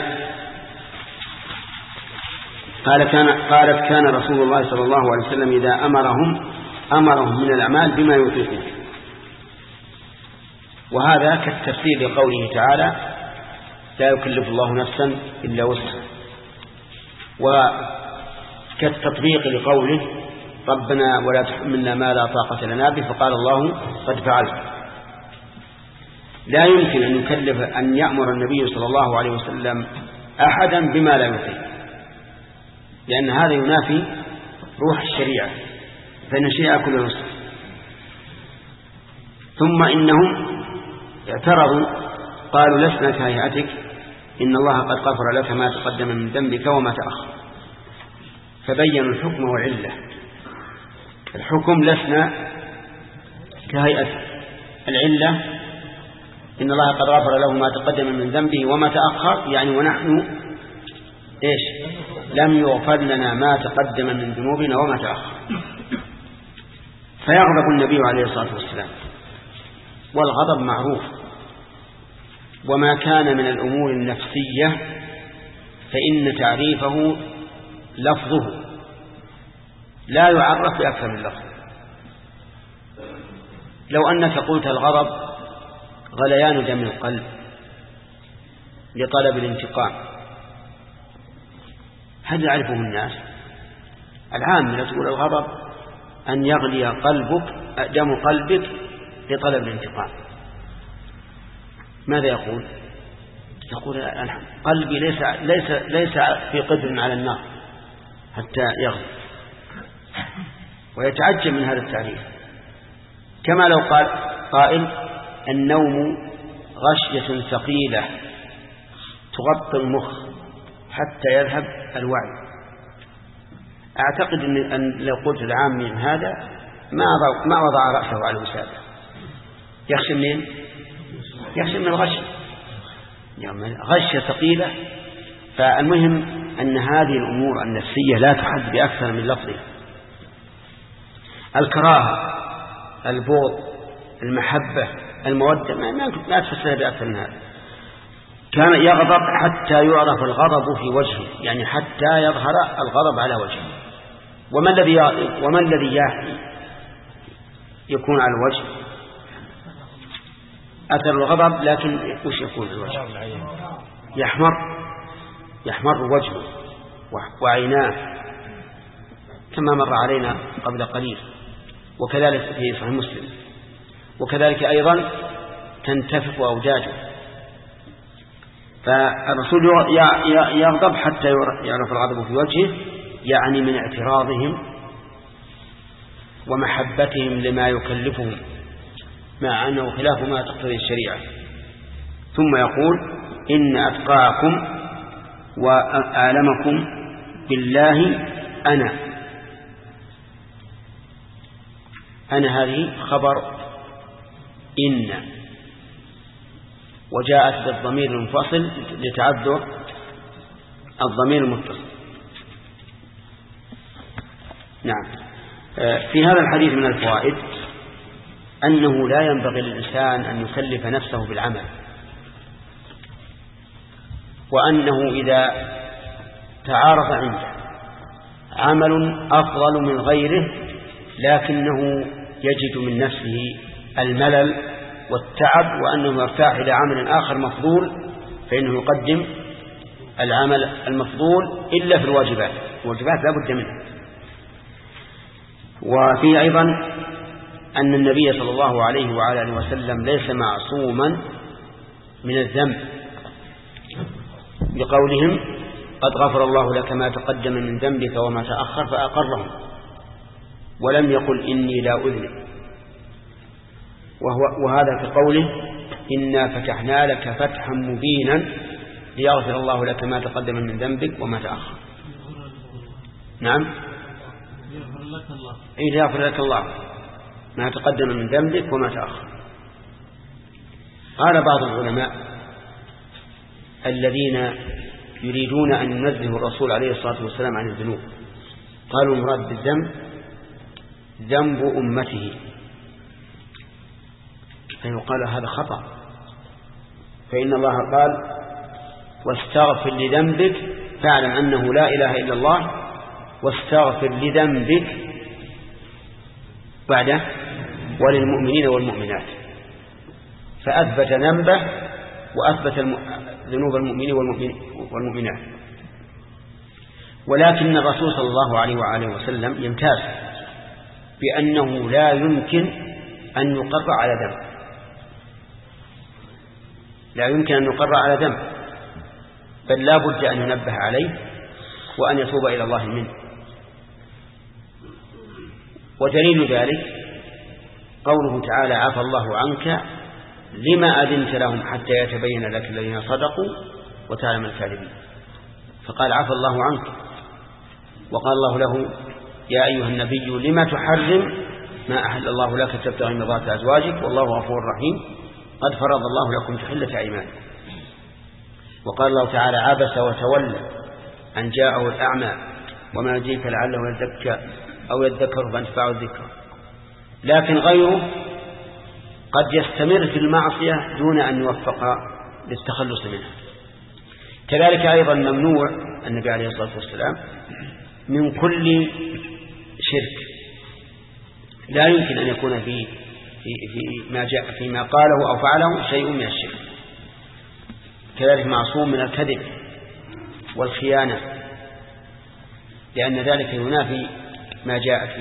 قالت كان رسول الله صلى الله عليه وسلم إذا أمرهم من الأعمال بما يطيقون. وهذا كالتفسير لقوله تعالى لا يكلف الله نفسا إلا وسعها، وكالتطبيق لقوله ربنا ولا تحملنا ما لا طاقة لنا به، فقال الله قد فعلت. لا يمكن أن يأمر النبي صلى الله عليه وسلم أحدا بما لا يطيق، لأن هذا ينافي روح الشريعة، فإن الشريعة كلها يسر. ثم إنهم اعترضوا قالوا لسنا كهيئتك إن الله قد غفر لك ما تقدم من ذنبك وما تأخر، فبينوا الحكم والعلة. الحكم لسنا كهيئتك، العلة إن الله قد غفر له ما تقدم من ذنبه وما تأخر، يعني ونحن إيش لم يغفر لنا ما تقدم من ذنوبنا وما تأخر. فيغضب النبي عليه الصلاة والسلام، والغضب معروف، وما كان من الأمور النفسية فإن تعريفه لفظه لا يعرف بأكثر من لفظ. لو أنك قلت الغضب غليان دم القلب لطلب الانتقام، هل يعرفه الناس؟ العام تقول الغضب أن يغلي دم قلبك لطلب الانتقام، ماذا يقول؟ يقول قلبي ليس في قدر على النار حتى يغلي، ويتعجب من هذا التعريف. كما لو قال قائل النوم غشية ثقيلة تغطي المخ حتى يذهب الوعي. أعتقد أن لو قلت العام هذا ما وضع رأسه على الوسادة. يخشى منين؟ يخشى من الغش، غشية ثقيلة. فالمهم أن هذه الأمور النفسية لا تحد بأكثر من لفظها. الكراهة، البغض، المحبة، المودة ما تفسر بأكثر من هذا. كان يغضب حتى يعرف الغضب في وجهه، يعني حتى يظهر الغضب على وجهه. وما الذي يكون على الوجه؟ أثر الغضب، لكن وش يكون الوجه؟ يحمر وجهه وعيناه كما مر علينا قبل قليل، وكذلك في صحيح مسلم. وكذلك أيضا تنتفخ أوداجه. فالرسول يغضب حتى يعرف الغضب في وجهه، يعني من اعتراضهم ومحبتهم لما يكلفهم، مع أنه خلاف ما تقتضي الشريعة. ثم يقول إن أتقاكم وأعلمكم بالله أنا هذه خبر إن، وجاءت بالضمير المنفصل لتعذر الضمير المتصل. نعم. في هذا الحديث من الفوائد أنه لا ينبغي للإنسان أن يكلف نفسه بالعمل، وأنه إذا تعارض عنده عمل أفضل من غيره لكنه يجد من نفسه الملل والتعب وأنه يرتاح إلى عمل آخر مفضول، فإنه يقدم العمل المفضول إلا في الواجبات لا بد منها. وفيه أيضا أن النبي صلى الله عليه وعلى آله وسلم ليس معصوما من الذنب، بقولهم قد غفر الله لك ما تقدم من ذنبك وما تأخر فأقرهم، ولم يقل إني لا أذنب. وهذا في قوله إنا فتحنا لك فتحا مبينا ليغفر الله لك ما تقدم من ذنبك وما تأخر. نعم، ليغفر لك الله ما تقدم من ذنبك وما تأخر. قال بعض العلماء الذين يريدون أن ينزهوا الرسول عليه الصلاة والسلام عن الذنوب، قالوا المراد بالذنب ذنب أمته، فيقال هذا خطأ، فإن الله قال واستغفر لذنبك فاعلم أنه لا إله إلا الله واستغفر لذنبك بعده وللمؤمنين والمؤمنات، فأثبت ذنبه وأثبت ذنوب المؤمنين والمؤمنات. ولكن الرسول صلى الله عليه وآله وسلم يمتاز بأنه لا يمكن أن يقر على ذنب، لا يمكن أن يقر على ذنب، بل لا بد أن ينبه عليه وأن يتوب إلى الله منه. ودليل ذلك قوله تعالى عفى الله عنك لما أذنت لهم حتى يتبين لك الذين صدقوا وتعلم الكاذبين، فقال عفى الله عنك، وقال الله له يا أيها النبي لما تحرم ما أحل الله لك تبتغي مرضات أزواجك والله غفور رحيم قد فرض الله لكم تحلة أيمانكم. وقال الله تعالى عبس وتولى أن جاءه الأعمى وما يدريك لعله يزكى أو يذكر فانتفعه الذكر. لكن غيره قد يستمر في المعصية دون أن يوفق للتخلص منها. كذلك أيضا ممنوع النبي عليه الصلاة والسلام من كل شرك، لا يمكن أن يكون في ما جاء فيما قاله أو فعله شيء من الشرك. كذلك معصوم من الكذب والخيانة، لأن ذلك ينافي ما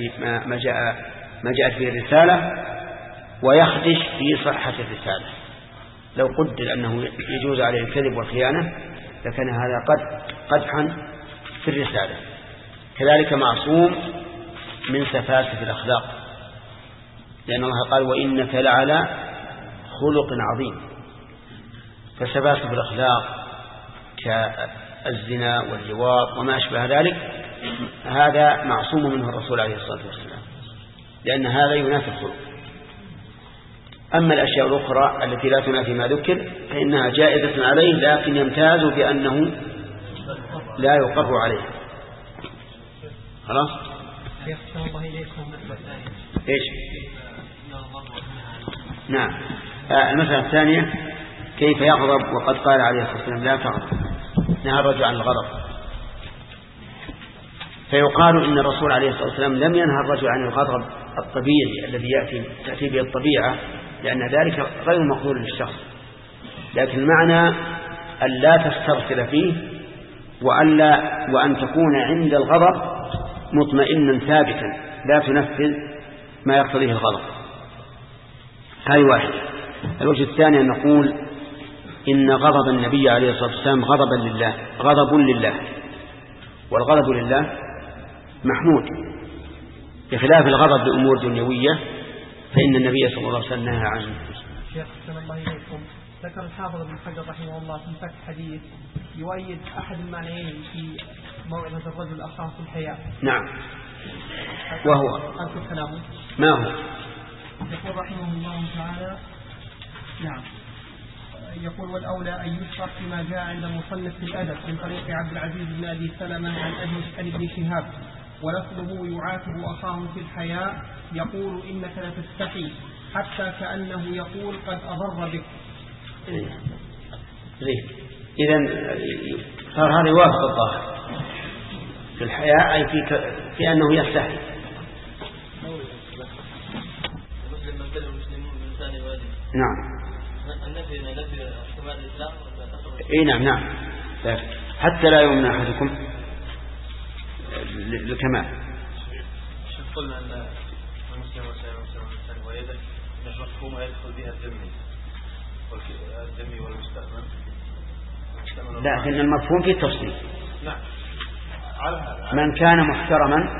جاءت فيه الرسالة ويخدش في صحة الرسالة. لو قدر أنه يجوز عليه الكذب والخيانة لكان هذا قدحا في الرسالة. كذلك معصوم من سفاسف الأخلاق، لأن الله قال وإنك لعلى خلق عظيم. فسفاسف الأخلاق كالزنا واللواط وما أشبه ذلك هذا معصوم منه الرسول عليه الصلاة والسلام، لأن هذا ينافي الخلق. أما الأشياء الأخرى التي لا تنافي ما ذكر فإنها جائزة عليه، لكن يمتاز بأنه لا يقر عليه. خلاص؟ إيش؟ نعم. المسألة الثانية كيف يغضب وقد قال عليه الصلاة والسلام لا تغضب، نهى الرجل عن الغضب. فيقال إن الرسول عليه الصلاة والسلام لم ينهى الرجل عن الغضب الطبيعي الذي تأتي به الطبيعة، لأن ذلك غير مقبول للشخص، لكن المعنى أن لا تسترسل فيه وأن تكون عند الغضب مطمئنا ثابتا لا تنفذ ما يقتضيه الغضب. هذه واحدة. الوجه الثاني أن نقول إن غضب النبي عليه الصلاة والسلام غضب لله، والغضب لله محمود، بخلاف الغضب بأمور دنيوية فإن النبي صلى الله عليه وسلم نهى عنه. شيخ صلى الله عليه وسلم ذكر الحافظ ابن حجر رحمه الله في فتح حديث يؤيد أحد المعنيين في موعظة الرجل أخاه في الحياة. نعم. وهو ما هو؟ يقول رحمه الله تعالى نعم، يقول والأولى أن يشرح فيما جاء عند المصنف في الأدب من طريق عبد العزيز بن أبي سلمة عن ابن شهاب، ولفظه يعاتب أخاه في الحياة يقول إنك لتستحي حتى كأنه يقول قد أضر بك. إذن صار هذا يوافق الظاهر في الحياة، أي في أنه يستحي. نعم. نعم حتى لا يؤمن أحدكم للكمال. قلنا أن المسلم والإنسان ويده مفهوم يدخل بها الذمي والمستأمن. لكن المفهوم في التفصيل. نعم. من كان محترما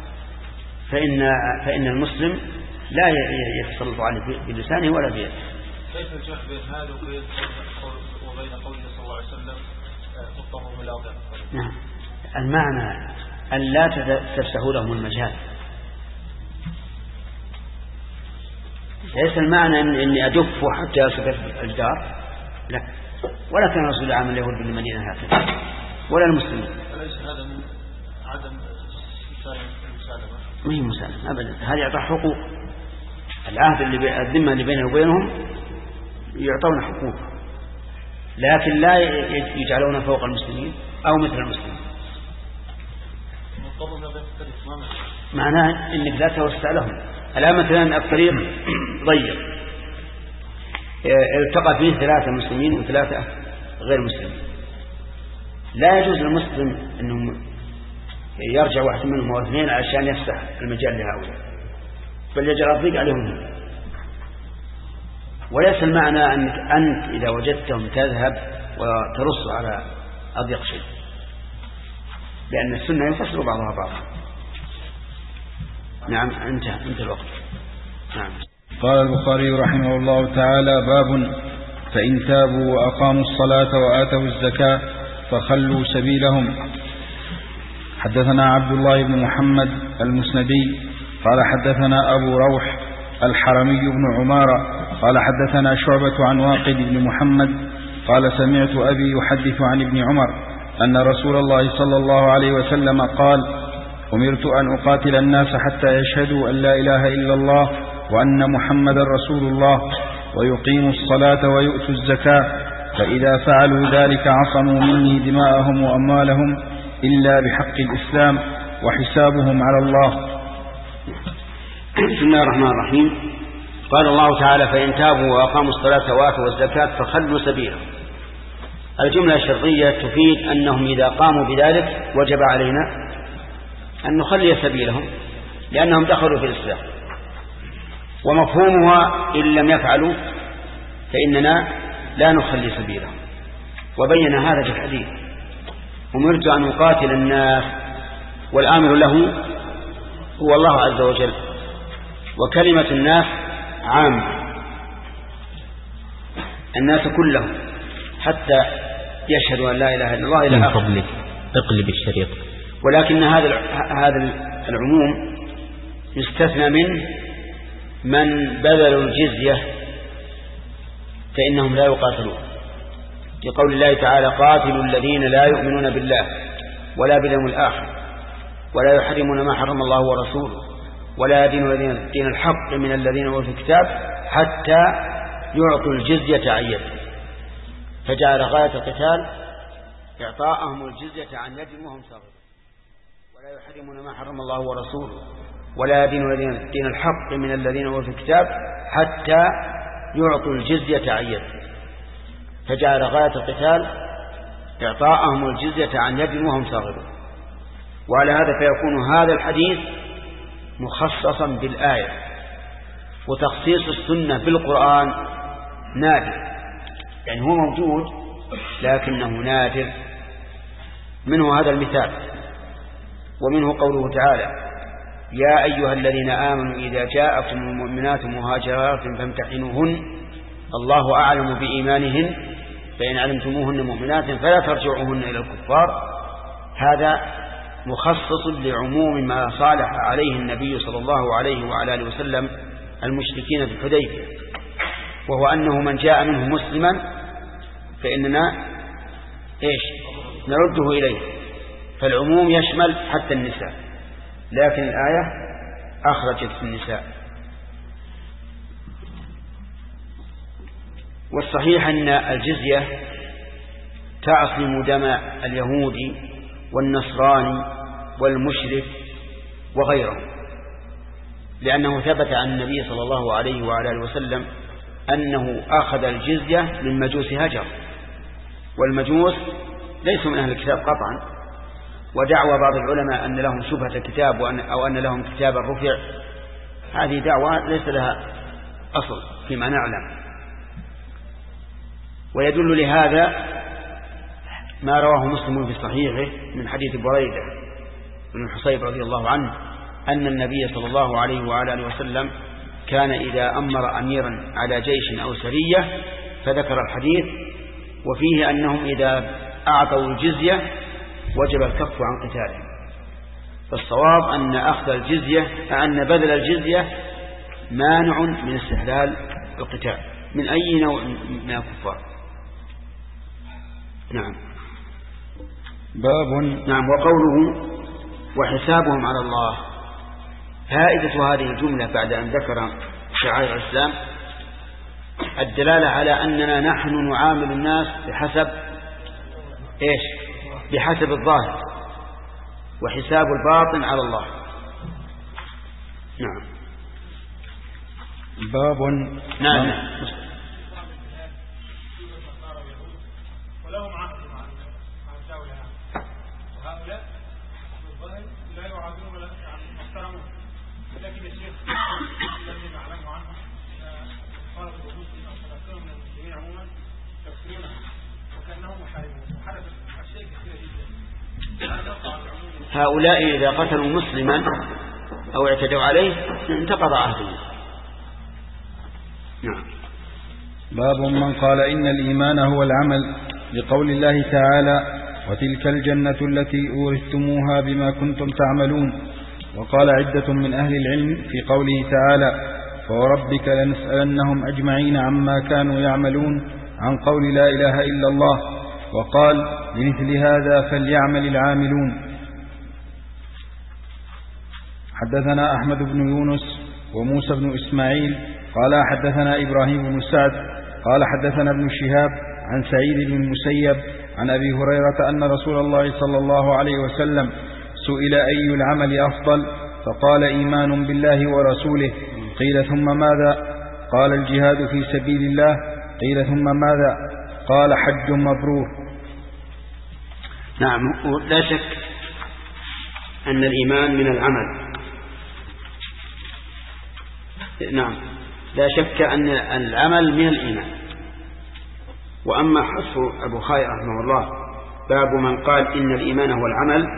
فإن المسلم لا يتسلط عليه بلسانه ولا بيده. كيف الجمع بين هذا وبين قوله صلى الله عليه وسلم خطهم الأرض؟ نعم. المعنى أن لا تفسحوا لهم المجال، ليس المعنى أني أدف حتى يصبح الجدار، لا، ولا كان رسول عام اليهود بالمدينة هكذا ولا المسلمين. أليس هذا من عدم المسالمة؟ ما هي مسالمة أبدا، هذه يعطى حقوق. العهد الذمة اللي بينه وبينهم يعطون حقوق. لكن لا يجعلون فوق المسلمين أو مثل المسلمين. معناه أنك لا توسع لهم. الآن مثلا الطريق ضيق التقى فيه 3 مسلمين و3 غير مسلمين، لا يجوز للمسلم أنهم يرجع واحد منهم أو 2 عشان يفتح المجال لهؤلاء، بل يجعل الضيق عليهم. وليس المعنى أنك أنت إذا وجدتهم تذهب وترص على أضيق شيء، لأن السنة يفسر بعضها بعضا. نعم انت الوقت. نعم. قال البخاري رحمه الله تعالى: باب فإن تابوا وأقاموا الصلاة وآتوا الزكاة فخلوا سبيلهم. حدثنا عبد الله بن محمد المسندي قال حدثنا أبو روح الحرمي بن عمارة قال حدثنا شعبة عن واقد بن محمد قال سمعت أبي يحدث عن ابن عمر أن رسول الله صلى الله عليه وسلم قال: أمرت أن أقاتل الناس حتى يشهدوا أن لا إله إلا الله وأن محمد رسول الله ويقيموا الصلاة ويؤتوا الزكاة، فإذا فعلوا ذلك عصموا مني دماءهم وأموالهم إلا بحق الإسلام وحسابهم على الله. بسم الله الرحمن الرحيم. قال الله تعالى: فإن تابوا وأقاموا الصلاة وآتوا الزكاة فخلوا سبيلهم. الجملة الشرطية تفيد أنهم إذا قاموا بذلك وجب علينا أن نخلي سبيلهم لأنهم دخلوا في الإسلام، ومفهومها إن لم يفعلوا فإننا لا نخلي سبيلهم. وبين هذا في الحديث: أمرت أن أقاتل الناس، والآمر له هو الله عز وجل، وكلمة الناس عامة، الناس كلهم حتى يشهدوا أن لا إله إلا الله إلى آخره. من فضلك اقلب الشريط. ولكن هذا العموم يستثنى منه من بذلوا الجزية فإنهم لا يقاتلون، لقول الله تعالى: قاتلوا الذين لا يؤمنون بالله ولا باليوم الآخر ولا يحرمون ما حرم الله ورسوله ولا يدينون دين الحق من الذين أوتوا الكتاب حتى يعطوا الجزية عن يد. فجعل غاية القتال إعطاءهم الجزية عن يد وهم صاغرون، ولا يحرمون ما حرم الله ورسوله ولا يدينون دين الحق من الذين أوتوا الكتاب حتى يعطوا الجزية عن يد. فجعل غاية القتال إعطاءهم الجزية عن يد وهم صاغرون. وعلى هذا فيكون هذا الحديث مخصصا بالآية، وتخصيص السنة بالقرآن نادر، يعني هو موجود لكنه نادر. منه هذا المثال، ومنه قوله تعالى: يا أيها الذين آمنوا إذا جاءكم المؤمنات مهاجرات فامتحنوهن الله أعلم بإيمانهن فإن علمتموهن مؤمنات فلا ترجعوهن إلى الكفار. هذا مخصص لعموم ما صالح عليه النبي صلى الله عليه وعلى آله وسلم المشركين في الحديبية، وهو أنه من جاء منه مسلما فإننا نرده إليه. فالعموم يشمل حتى النساء، لكن الآية أخرجت النساء. والصحيح أن الجزية تعصم دم اليهودي والنصراني والمشرك وغيرهم، لأنه ثبت عن النبي صلى الله عليه وعلى آله وسلم أنه أخذ الجزية من مجوس هجر، والمجوس ليسوا من أهل الكتاب قطعا. ودعوى بعض العلماء أن لهم شبهة كتاب أو أن لهم كتابا رفع، هذه دعوة ليس لها أصل فيما نعلم. ويدل لهذا ما رواه مسلم في صحيحه من حديث بريدة بن الحصيب رضي الله عنه أن النبي صلى الله عليه وعلى آله وسلم كان إذا أمر أميرا على جيش أو سرية فذكر الحديث، وفيه أنهم إذا أعطوا الجزية وجب الكف عن قتاله. فالصواب أن أخذ الجزية أن بذل الجزية مانع من استحلال القتال من أي نوع من الكفار. نعم. باب. نعم. وقوله وحسابهم على الله، فائدة هذه الجملة بعد أن ذكر شعائر الإسلام الدلالة على أننا نحن نعامل الناس بحسب إيش؟ بحسب الظاهر، وحساب الباطن على الله. نعم. باب. نعم. ولهم عهد مع الدولة، وهؤلاء بالظاهر لا يعادون ولا يحترمون، لكن الشيخ الذي نعلم عنه قال بالوجود أو تذكرهم من المسلمين عموما تفسيرونهم وكأنهم محاربون، وحدثت أشياء كثيرة جدا. هؤلاء إذا قتلوا مسلما أو اعتدوا عليه انتقض عهدهم. نعم. باب من قال إن الإيمان هو العمل، لقول الله تعالى: وتلك الجنة التي أورثتموها بما كنتم تعملون. وقال عدة من أهل العلم في قوله تعالى: فوربك لنسألنهم أجمعين عما كانوا يعملون، عن قول لا إله إلا الله. وقال: لمثل هذا فليعمل العاملون. حدثنا أحمد بن يونس وموسى بن إسماعيل قال حدثنا إبراهيم بن سعد قال حدثنا ابن شهاب عن سعيد بن المسيب عن أبي هريرة أن رسول الله صلى الله عليه وسلم سئل أي العمل أفضل؟ فقال: إيمان بالله ورسوله. قيل: ثم ماذا؟ قال: الجهاد في سبيل الله. قيل: ثم ماذا؟ قال: حج مبرور. نعم. لا شك أن الإيمان من العمل. نعم، لا شك أن العمل من الإيمان. وأما حصر البخاري رحمه الله باب من قال إن الإيمان هو العمل،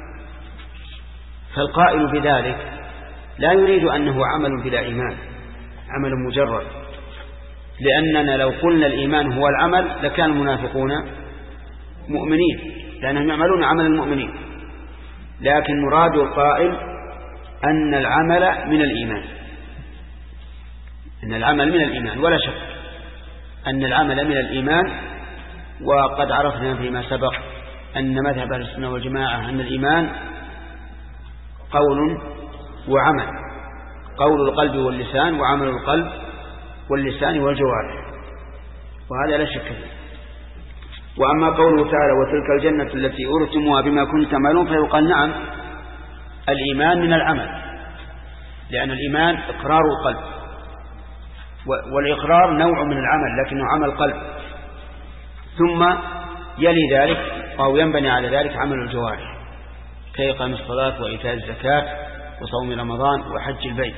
فالقائل بذلك لا يريد أنه عمل بلا إيمان، عمل مجرد، لأننا لو قلنا الإيمان هو العمل لكان المنافقون مؤمنين، لأنهم يعملون عمل المؤمنين. لكن مراد القائل أن العمل من الإيمان، أن العمل من الإيمان، ولا شك أن العمل من الإيمان. وقد عرفنا فيما سبق أن مذهب أهل السنة والجماعة أن الإيمان قول وعمل، قول القلب واللسان، وعمل القلب واللسان والجوارح، وهذا لا شك فيه. وأما قوله تعالى: وتلك الجنة التي أورثتموها بما كنتم تعملون، فيقال نعم، الإيمان من العمل، لأن الإيمان إقرار القلب، والإقرار نوع من العمل لكنه عمل قلب، ثم يلي ذلك أو ينبني على ذلك عمل الجوارح كإقام الصلاة وإيتاء الزكاة وصوم رمضان وحج البيت.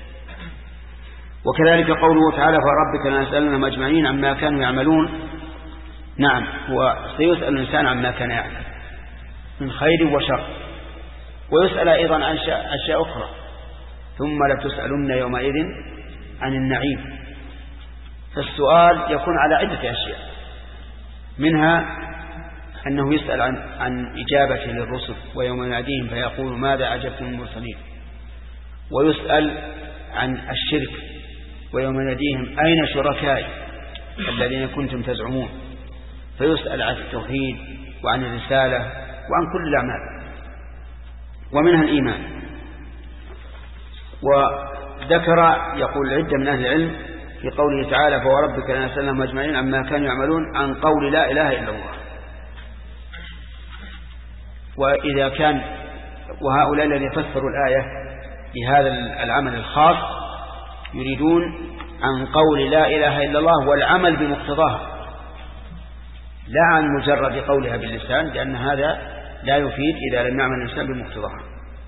وكذلك قوله تعالى: فربك لنسألنهم أجمعين عما كانوا يعملون. نعم، وسيسأل الإنسان عما كان يعمل من خير وشر، ويسأل أيضا عن أشياء أخرى. ثم لتسألن يومئذ عن النعيم. فالسؤال يكون على عدة أشياء، منها أنه يسأل عن إجابة للرسل ويوم يناديهم فيقول: ماذا أجبتم المرسلين؟ ويسأل عن الشرك ويوم يناديهم: أين شركائي الذين كنتم تزعمون؟ فيسأل عن التوحيد وعن الرسالة وعن كل الأعمال، ومنها الإيمان. وذكر يقول عدة من أهل العلم في قوله تعالى: فوربك لنسألنهم أجمعين عما كانوا يعملون، عن قول لا إله إلا الله. وإذا كان وهؤلاء الذين فسروا الآية بهذا العمل الخاص يريدون عن قول لا إله إلا الله والعمل بمقتضاها، لا عن مجرد قولها باللسان، لأن هذا لا يفيد إذا لم يعمل الإنسان بمقتضاها.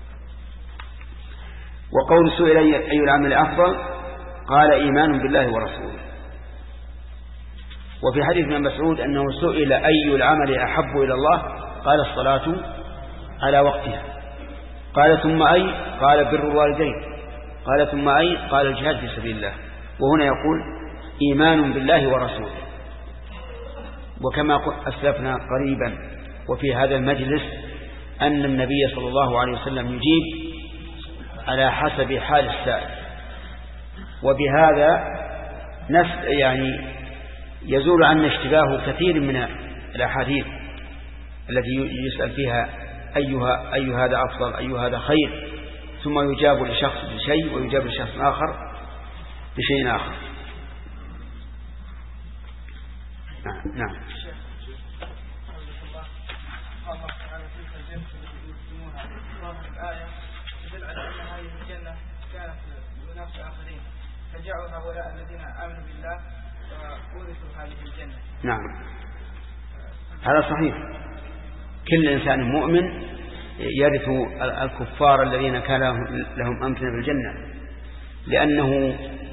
وقول سئل أي العمل أفضل؟ قال: إيمان بالله ورسوله. وفي حديث ابن مسعود أنه سئل أي العمل أحب إلى الله؟ قال: الصلاة على وقتها. قال: ثم أي؟ قال: بر الوالدين. قال: ثم أي؟ قال: الجهاد في سبيل الله. وهنا يقول: إيمان بالله ورسوله. وكما أسلفنا قريبا وفي هذا المجلس أن النبي صلى الله عليه وسلم يجيب على حسب حال السائل، وبهذا يعني يزول عنا اشتباه كثير من الأحاديث التي يسأل فيها أي هذا أفضل، أي هذا خير، ثم يجاب لشخص بشيء ويجاب لشخص آخر بشيء آخر. نعم. الله تعالى تلك الجنة التي يسلمونها ظاهر الآية تدل على أن هذه الجنة كانت لناس آخرين فجعوا هؤلاء الذين آمنوا بالله وورثوا هذه الجنة. نعم هذا صحيح. كل إنسان مؤمن يرث الكفار الذين كان لهم أمكنة في الجنة، لأنه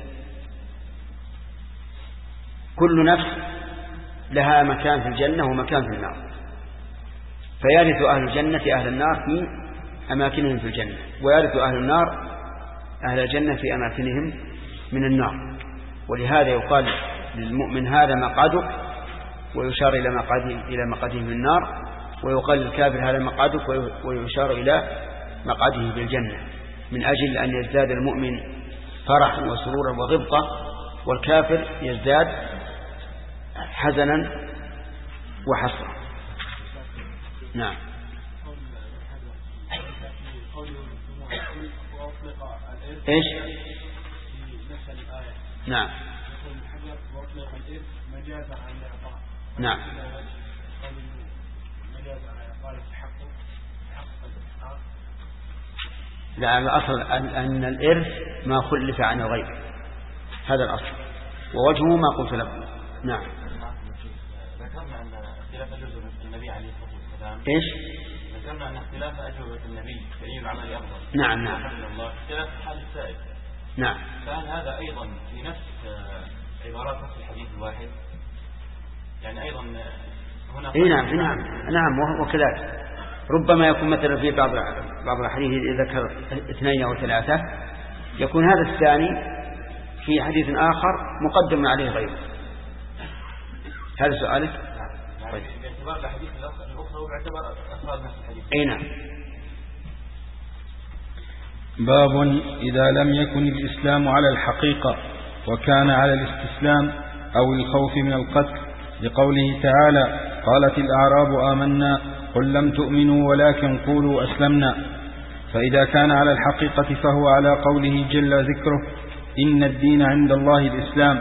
كل نفس لها مكان في الجنة ومكان في النار، فيرث أهل الجنة أهل النار في أماكنهم في الجنة، ويرث أهل النار أهل الجنة في أماكنهم من النار. ولهذا يقال للمؤمن هذا مقعدك، ويشار إلى مقعده من النار، ويقال للكافر هذا مقعدك ويشار إلى مقعده في الجنة، من أجل أن يزداد المؤمن فرحا وسرورا وغبطة، والكافر يزداد حزنا وحسرة. نعم. ايش؟ نعم. نعم. لا، الأصل أن الإرث ما خلف عن الغير، هذا الأصل، ووجهه ما قلت لكم. نعم. ذكرنا أن اختلاف أجوبة النبي عليه الصلاة والسلام. إيش؟ ذكرنا أن اختلاف أجوبة النبي في أي العمل أفضل. نعم. نعم. اختلاف حال السائل. نعم. فهل هذا أيضا في نفس عبارات نفس الحديث الواحد؟ يعني أيضا هنا. إيه نعم. نعم. نعم. وكذلك ربما يكون مثلا في بعض الحديث إذا ذكر 2 أو 3 يكون هذا الثاني في حديث آخر مقدم عليه غيره. هذا سؤالك؟ طيب. باعتبار الحديث الأخرى وباعتبار أفراد نفس الحديث. أي نعم. باب إذا لم يكن الإسلام على الحقيقة وكان على الاستسلام أو الخوف من القتل، لقوله تعالى: قالت الأعراب آمنا قل لم تؤمنوا ولكن قولوا أسلمنا. فإذا كان على الحقيقة فهو على قوله جل ذكره: إن الدين عند الله الإسلام.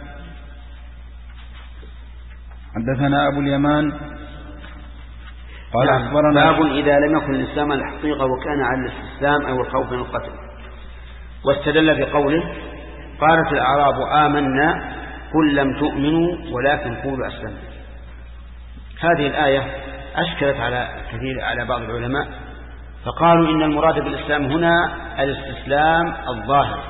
حدثنا أبو اليمان قال أخبرنا. باب إذا لم يكن الإسلام على الحقيقة وكان على الاستسلام أو الخوف من القتل. واستدل بقوله: قالت الأعراب آمنا قل لم تؤمنوا ولكن قولوا أسلمنا. هذه الآية أشكلت على بعض العلماء، فقالوا إن المراد بالإسلام هنا الاستسلام الظاهر،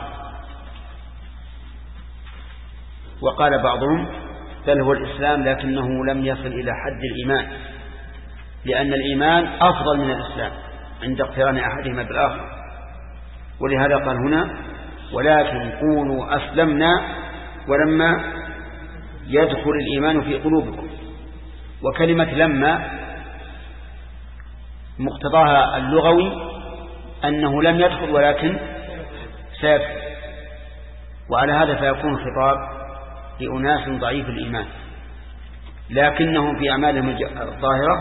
وقال بعضهم بل هو الإسلام لكنه لم يصل إلى حد الإيمان، لأن الإيمان أفضل من الإسلام عند اقتران أحدهما بالآخر. ولهذا قال هنا: ولكن قولوا أسلمنا، ولما يدخل الإيمان في قلوبكم. وكلمة لما مقتضاها اللغوي أنه لم يدخل ولكن سيدخل، وعلى هذا فيكون خطاب لأناس ضعيف الإيمان لكنهم في أعمالهم الظاهرة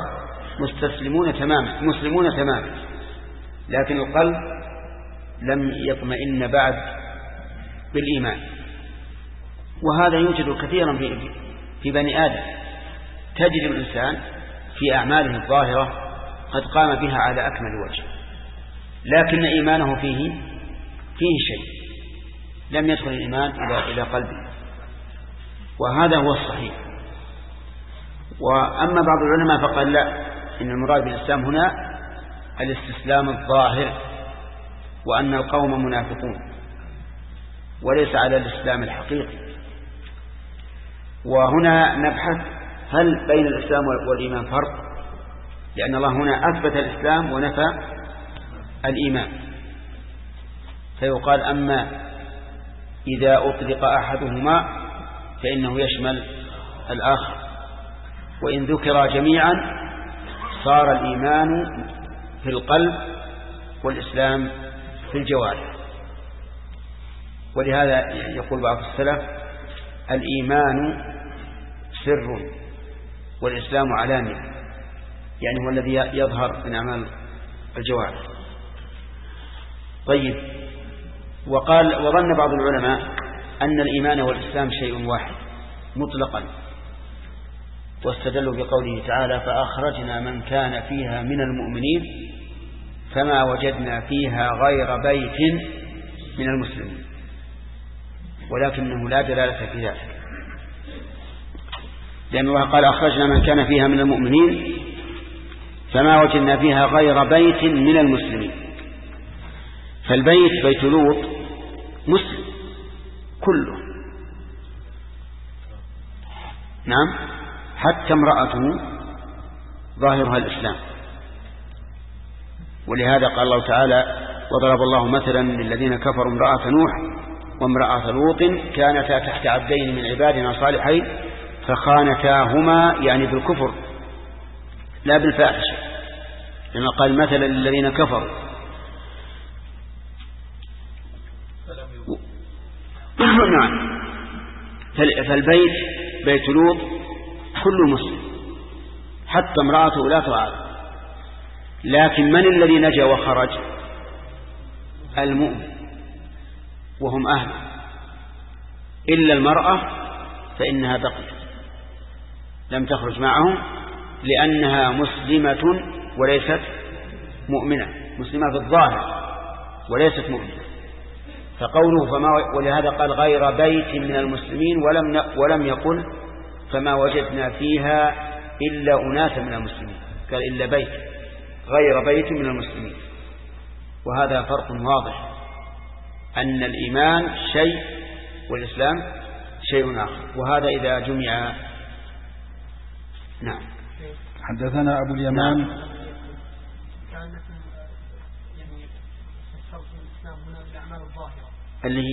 مسلمون تماما، لكن القلب لم يطمئن بعد بالإيمان. وهذا يوجد كثيرا في بني آدم، تجد الإنسان في أعماله الظاهرة قد قام بها على أكمل وجه، لكن إيمانه فيه شيء، لم يدخل الإيمان إلى قلبه، وهذا هو الصحيح. وأما بعض العلماء فقال لا، إن المراد بالإسلام هنا الاستسلام الظاهر، وأن القوم منافقون وليس على الإسلام الحقيقي. وهنا نبحث هل بين الإسلام والإيمان فرق، لأن الله هنا أثبت الإسلام ونفى الإيمان، فيقال: أما إذا أطلق أحدهما فإنه يشمل الآخر، وإن ذكر جميعا صار الإيمان في القلب والإسلام في الجوارح. ولهذا يقول بعض السلف: الإيمان سر والإسلام علانية، يعني هو الذي يظهر من أعمال الجوارح. طيب. وظن بعض العلماء أن الإيمان والإسلام شيء واحد مطلقا، واستدلوا بقوله تعالى فأخرجنا من كان فيها من المؤمنين فما وجدنا فيها غير بيت من المسلمين، ولكنه لا دلالة في ذلك، لأن الله قال أخرجنا من كان فيها من المؤمنين فما وجدنا فيها غير بيت من المسلمين. فالبيت بيت لوط مسلم كله، نعم، حتى امرأته ظاهرها الإسلام. ولهذا قال الله تعالى وضرب الله مثلا للذين كفروا امرأة نوح وامرأة لوط كانتا تحت عبدين من عبادنا صالحين فخانتاهما، يعني بالكفر لا بالفاحشة، لما قال مثلا للذين كفروا. نعم، فالبيت بيت لوط كل مسلم حتى امرأته لا تعاد. لكن من الذي نجا وخرج؟ المؤمن وهم أهل، إلا المرأة فإنها بقيت لم تخرج معهم لأنها مسلمة وليست مؤمنة، مسلمة بالظاهر وليست مؤمنة. فقوله ولهذا قال غير بيت من المسلمين ولم يقل فما وجدنا فيها إلا أناسا من المسلمين، قال إلا بيت غير بيت من المسلمين. وهذا فرق واضح، أن الإيمان شيء والإسلام شيء آخر، وهذا إذا جمع. نعم. حدثنا أبو اليمان. اللي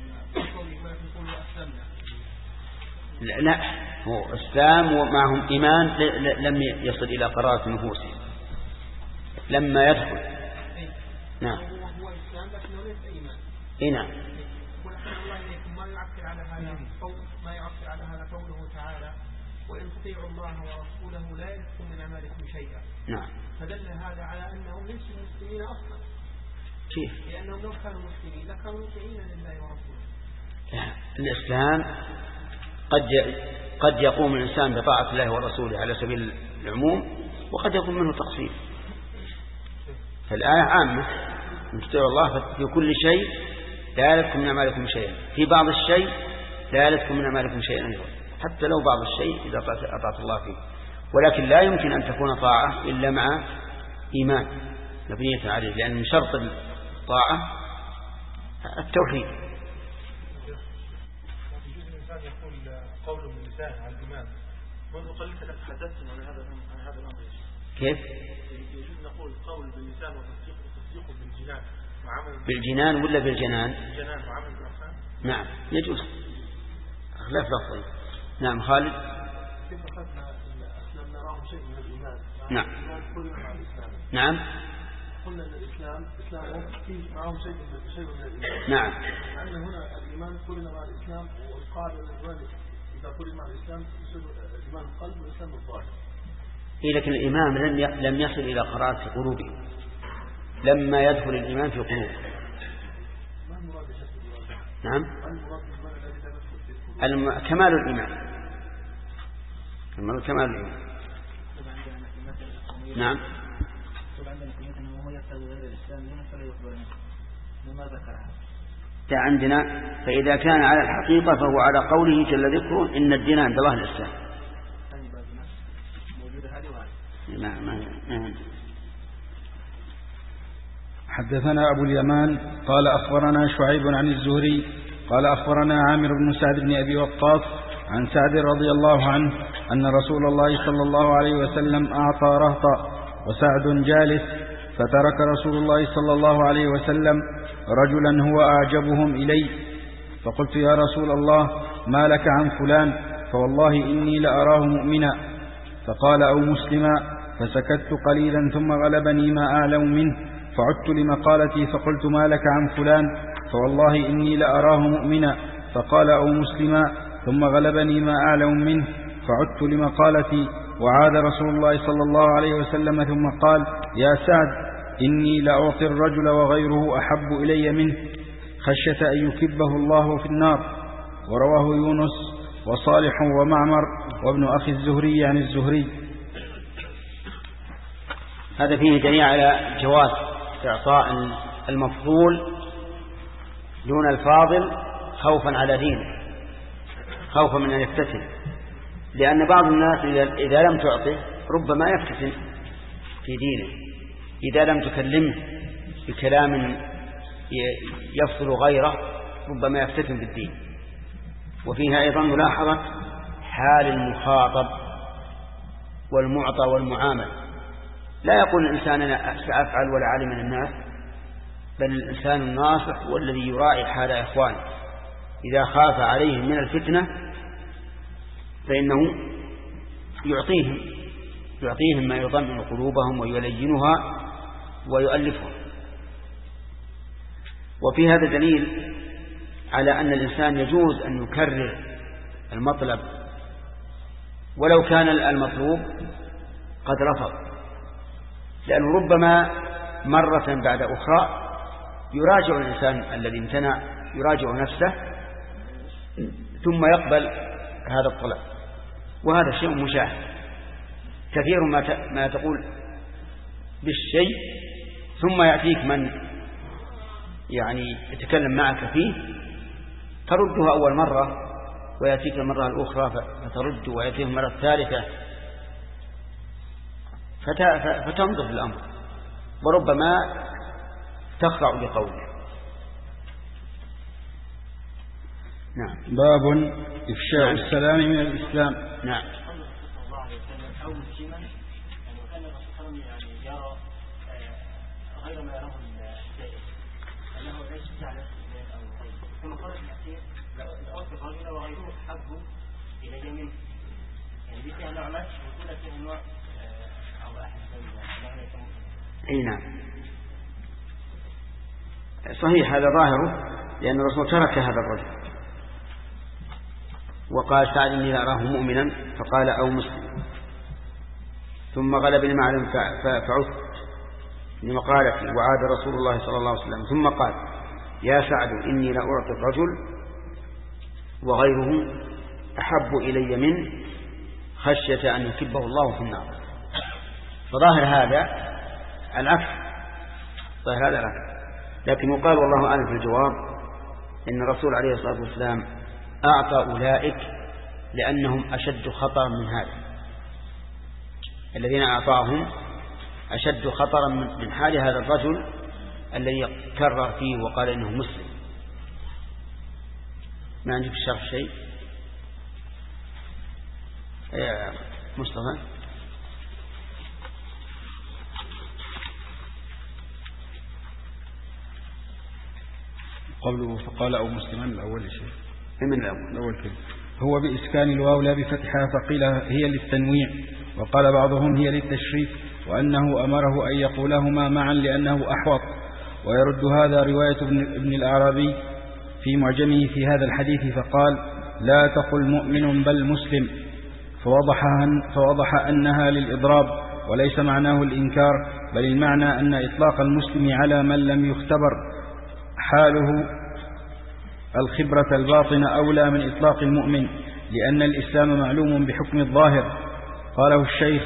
لا هو إسلام ومعهم إيمان لم يصل إلى قرارة نفوسهم لما يدخل. نعم. هو إسلام لكنه ليس إيمان. نعم. ما يعكر على هذا قوله تعالى وإن تطيعوا الله ورسوله لا يلدكم من أعمالكم شيئا. نعم. فدل هذا على أنهم ليسوا مسلمين أصلا. كيف؟ لأنهم لو كانوا مسلمين لكانوا مطيعين لله ورسوله. الإسلام قد يقوم الإنسان بطاعة الله ورسوله على سبيل العموم، وقد يكون منه تقصير. فالآية عامة إن تطيعوا الله في كل شيء لا يلدكم من أعمالكم شيئا، في بعض الشيء لا يلدكم من أعمالكم شيئا أيضا، حتى لو بعض الشيء إذا أطعت الله فيه. ولكن لا يمكن أن تكون طاعة إلا مع إيمان مبنية عليه، لأن من شرط الطاعة التوحيد. قول من اللسان عن الإيمان. منذ قليل تحدثتم عن هذا الأمر. كيف؟ يجوز نقول قول باللسان وتصديق بالجنان وعمل بالجنان ولا بالجنان؟ بالجنان وعمل بالأركان. نعم يجوز، خلاف لفظي. نعم خالد. كيف أخذنا الإسلام نراهم شيء من الإيمان؟ نعم. الإسلام. نعم. قلنا أن الإسلام فيه معهم شيء من الإيمان. نعم. لأن هنا الإيمان قلنا مع الإسلام والقاعدة ذلك إذا قلنا مع الإسلام يصير الإيمان القلب والإسلام الظاهر. لكن الإيمان لم يصل إلى قرارة في قلوبهم لما يدخل الإيمان في قلوبهم. ما المراد يا شيخ؟ نعم. ما المراد بالإيمان الذي لا يدخل في كمال الإيمان. كمال الإيمان. نعم. عندنا فإذا كان على الحقيقة فهو على قوله جل ذكره إن الدين عند الله الإسلام. حدثنا أبو اليمان قال أخبرنا شعيب عن الزهري قال أخبرنا عامر بن سعد بن أبي وقاص عن سعد رضي الله عنه أن رسول الله صلى الله عليه وسلم أعطى رهطا وسعد جالس، فترك رسول الله صلى الله عليه وسلم رجلا هو أعجبهم إلي، فقلت يا رسول الله ما لك عن فلان؟ فوالله إني لأراه مؤمنا. فقال أو مسلما، فسكت قليلا ثم غلبني ما أعلم منه، فعدت لمقالتي فقلت ما لك عن فلان؟ فوالله إني لأراه مؤمنا. فقال أو مسلما، ثم غلبني ما أعلم منه، فعدت لمقالتي، وعاد رسول الله صلى الله عليه وسلم ثم قال يا سعد إني لأعطي الرجل وغيره أحب إلي منه خشية أن يكبه الله في النار. ورواه يونس وصالح ومعمر وابن أخي الزهري عن الزهري. هذا فيه دليل على جواز إعطاء المفضول دون الفاضل خوفا على دينه، خوفا من أن يفتتن، لأن بعض الناس إذا لم تعطه ربما يفتتن في دينه، إذا لم تكلمه بكلام يفصل غيره ربما يفتتن بالدين. وفيها أيضا ملاحظة حال المخاطب والمعطى والمعامل، لا يقول الإنسان أنا سأفعل ولا علم من الناس، بل الإنسان الناصح والذي يراعي حال إخوانه، إذا خاف عليهم من الفتنة فإنه يعطيهم ما يضمن قلوبهم ويلينها ويؤلفها. وفي هذا دليل على أن الإنسان يجوز أن يكرر المطلب ولو كان المطلوب قد رفض، لأنه ربما مرة بعد أخرى يراجع الإنسان الذي امتنع يراجع نفسه ثم يقبل هذا الطلب، وهذا شيء مشاهد. كثير ما تقول بالشيء ثم يأتيك من يتكلم معك فيه ترده أول مرة ويأتيك المرة الأخرى فترد ويأتيك المرة الثالثة فتنظف الأمر وربما تخضع لقوله. نعم. باب إفشاء السلام من الإسلام. نعم. أو مسلما وكان الرسول يرى غير ما يراه السائل أنه ليس على أو غيره، كما قال في الحديث لو أوصف رجل وغيره حبه إلى منه، دي فيها نوع ماشي وكل فيها نوع أو أحد أي نعم صحيح، هذا ظاهره، لأن الرسول ترك هذا الرجل وقال سعد إني لأراه مؤمنا فقال أو مسلم، ثم غلب المعلم فعثت لمقالتي وعاد رسول الله صلى الله عليه وسلم ثم قال يا سعد إني لأعطي الرجل وغيره أحب إلي منه خشية أن يكبه الله في النار. فظاهر هذا العكس، لكن يقال والله أعلم في الجواب إن الرسول عليه الصلاة والسلام أعطى أولئك لأنهم أشد خطرا من هذا، الذين أعطاهم أشد خطرا من حال هذا الرجل الذي كرر فيه وقال إنه مسلم. ما عندك الشرح شيء يا مصطفى؟ قوله فقال أو مسلما الأول شيء من الأول كلمة هو بإسكان الواو لا بفتحها، فقيل هي للتنويع، وقال بعضهم هي للتشريف، وأنه أمره أن يقولهما معا لأنه أحوط. ويرد هذا رواية ابن الأعرابي في معجمه في هذا الحديث فقال لا تقل مؤمن بل مسلم، فوضح أنها للإضراب وليس معناه الإنكار، بل المعنى أن إطلاق المسلم على من لم يختبر حاله الخبرة الباطنة أولى من إطلاق المؤمن، لأن الإسلام معلوم بحكم الظاهر. قاله الشيخ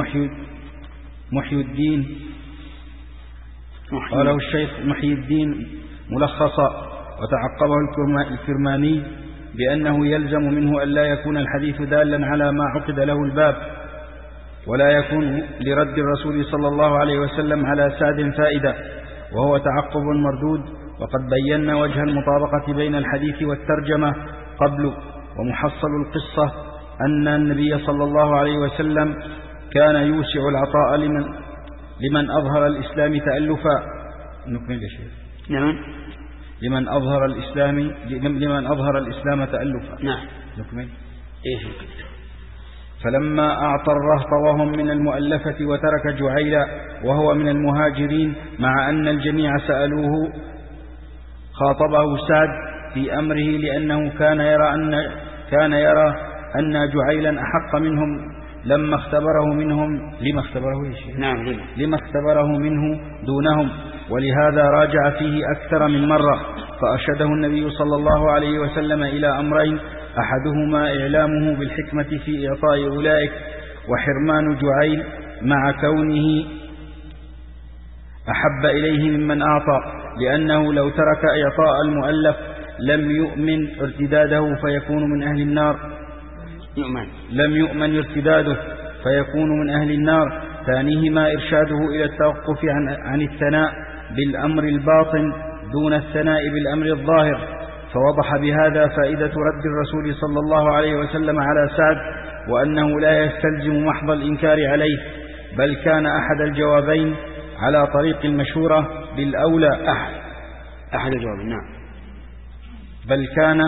محي الدين ملخصا، وتعقبه الكرماني بأنه يلزم منه أن لا يكون الحديث دالا على ما عقد له الباب، ولا يكون لرد الرسول صلى الله عليه وسلم على ساد فائدة، وهو تعقب مردود. وقد بينا وجه المطابقة بين الحديث والترجمة قبل. ومحصل القصة أن النبي صلى الله عليه وسلم كان يوسع العطاء لمن أظهر الإسلام تألفا. نكمل يا شيخ. نعم. لمن أظهر الإسلام تألفا. نعم. نكمل. إيه. فلما أعطى الرهط وهم من المؤلفة وترك جعيلا وهو من المهاجرين مع أن الجميع سألوه خاطبه سعد في أمره، لأنه كان يرى أن جعيلا أحق منهم لما اختبره منه دونهم، ولهذا راجع فيه أكثر من مرة. فأرشده النبي صلى الله عليه وسلم إلى أمرين: أحدهما إعلامه بالحكمة في إعطاء أولئك، وحرمان جعيل مع كونه أحب إليه ممن أعطى، لأنه لو ترك إعطاء المؤلف لم يؤمن ارتداده فيكون من أهل النار. لم يؤمن ارتداده فيكون من أهل النار. ثانيهما إرشاده إلى التوقف عن الثناء بالأمر الباطن دون الثناء بالأمر الظاهر، فوضح بهذا فائدة رد الرسول صلى الله عليه وسلم على سعد، وأنه لا يستلزم محض الإنكار عليه، بل كان أحد الجوابين على طريق المشورة بالأولى. أحد الجوابين، نعم. بل كان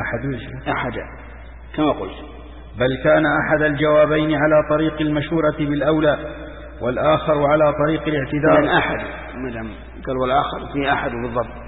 كما قلت، بل كان أحد الجوابين على طريق المشورة بالأولى، والآخر على طريق الاعتذار. من أحد قال والآخر في أحد بالضبط.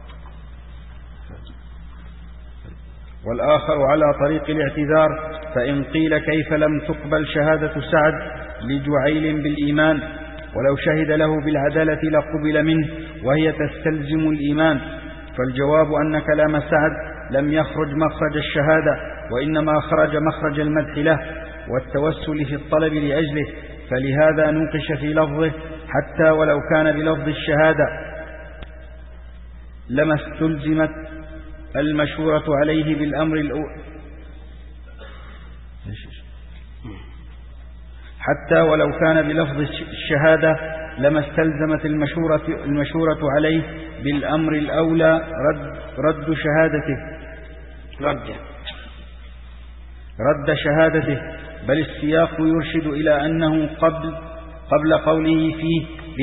والآخر على طريق الاعتذار. فإن قيل كيف لم تقبل شهادة سعد لجعيل بالإيمان، ولو شهد له بالعدالة لقبل منه وهي تستلزم الإيمان؟ فالجواب أن كلام سعد لم يخرج مخرج الشهادة، وإنما خرج مخرج المدح له والتوسل في الطلب لأجله، فلهذا نوقش في لفظه حتى ولو كان بلفظ الشهادة لما استلزمت المشورة عليه بالأمر الأول. حتى ولو كان بلفظ الشهادة لما استلزمت المشورة عليه بالأمر الأولى رد شهادته، بل السياق يرشد إلى أنه قبل قوله فيه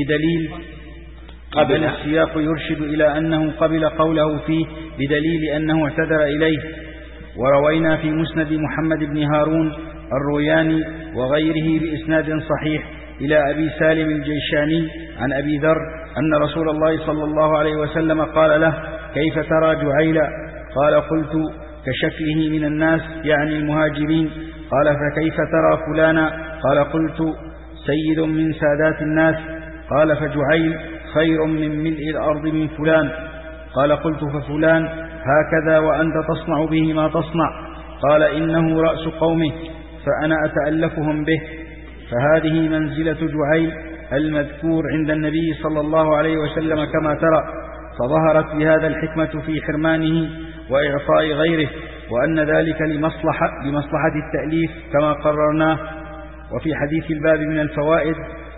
قبل قوله فيه بدليل أنه اعتذر إليه. وروينا في مسند محمد بن هارون الروياني وغيره بإسناد صحيح إلى أبي سالم الجيشاني عن أبي ذر أن رسول الله صلى الله عليه وسلم قال له: كيف ترى جعيلا؟ قال: قلت: كشكله من الناس، يعني المهاجرين. قال: فكيف ترى فلانا؟ قال: قلت: سيد من سادات الناس. قال: فجعيل خير من ملء الأرض من فلان. قال: قلت: ففلان هكذا وأنت تصنع به ما تصنع. قال: إنه رأس قومه فأنا أتألفهم به. فهذه منزلة جعيل المذكور عند النبي صلى الله عليه وسلم كما ترى، فظهرت بهذا الحكمة في حرمانه وإعطاء غيره، وأن ذلك لمصلحة التأليف كما قررناه. وفي حديث الباب من الفوائد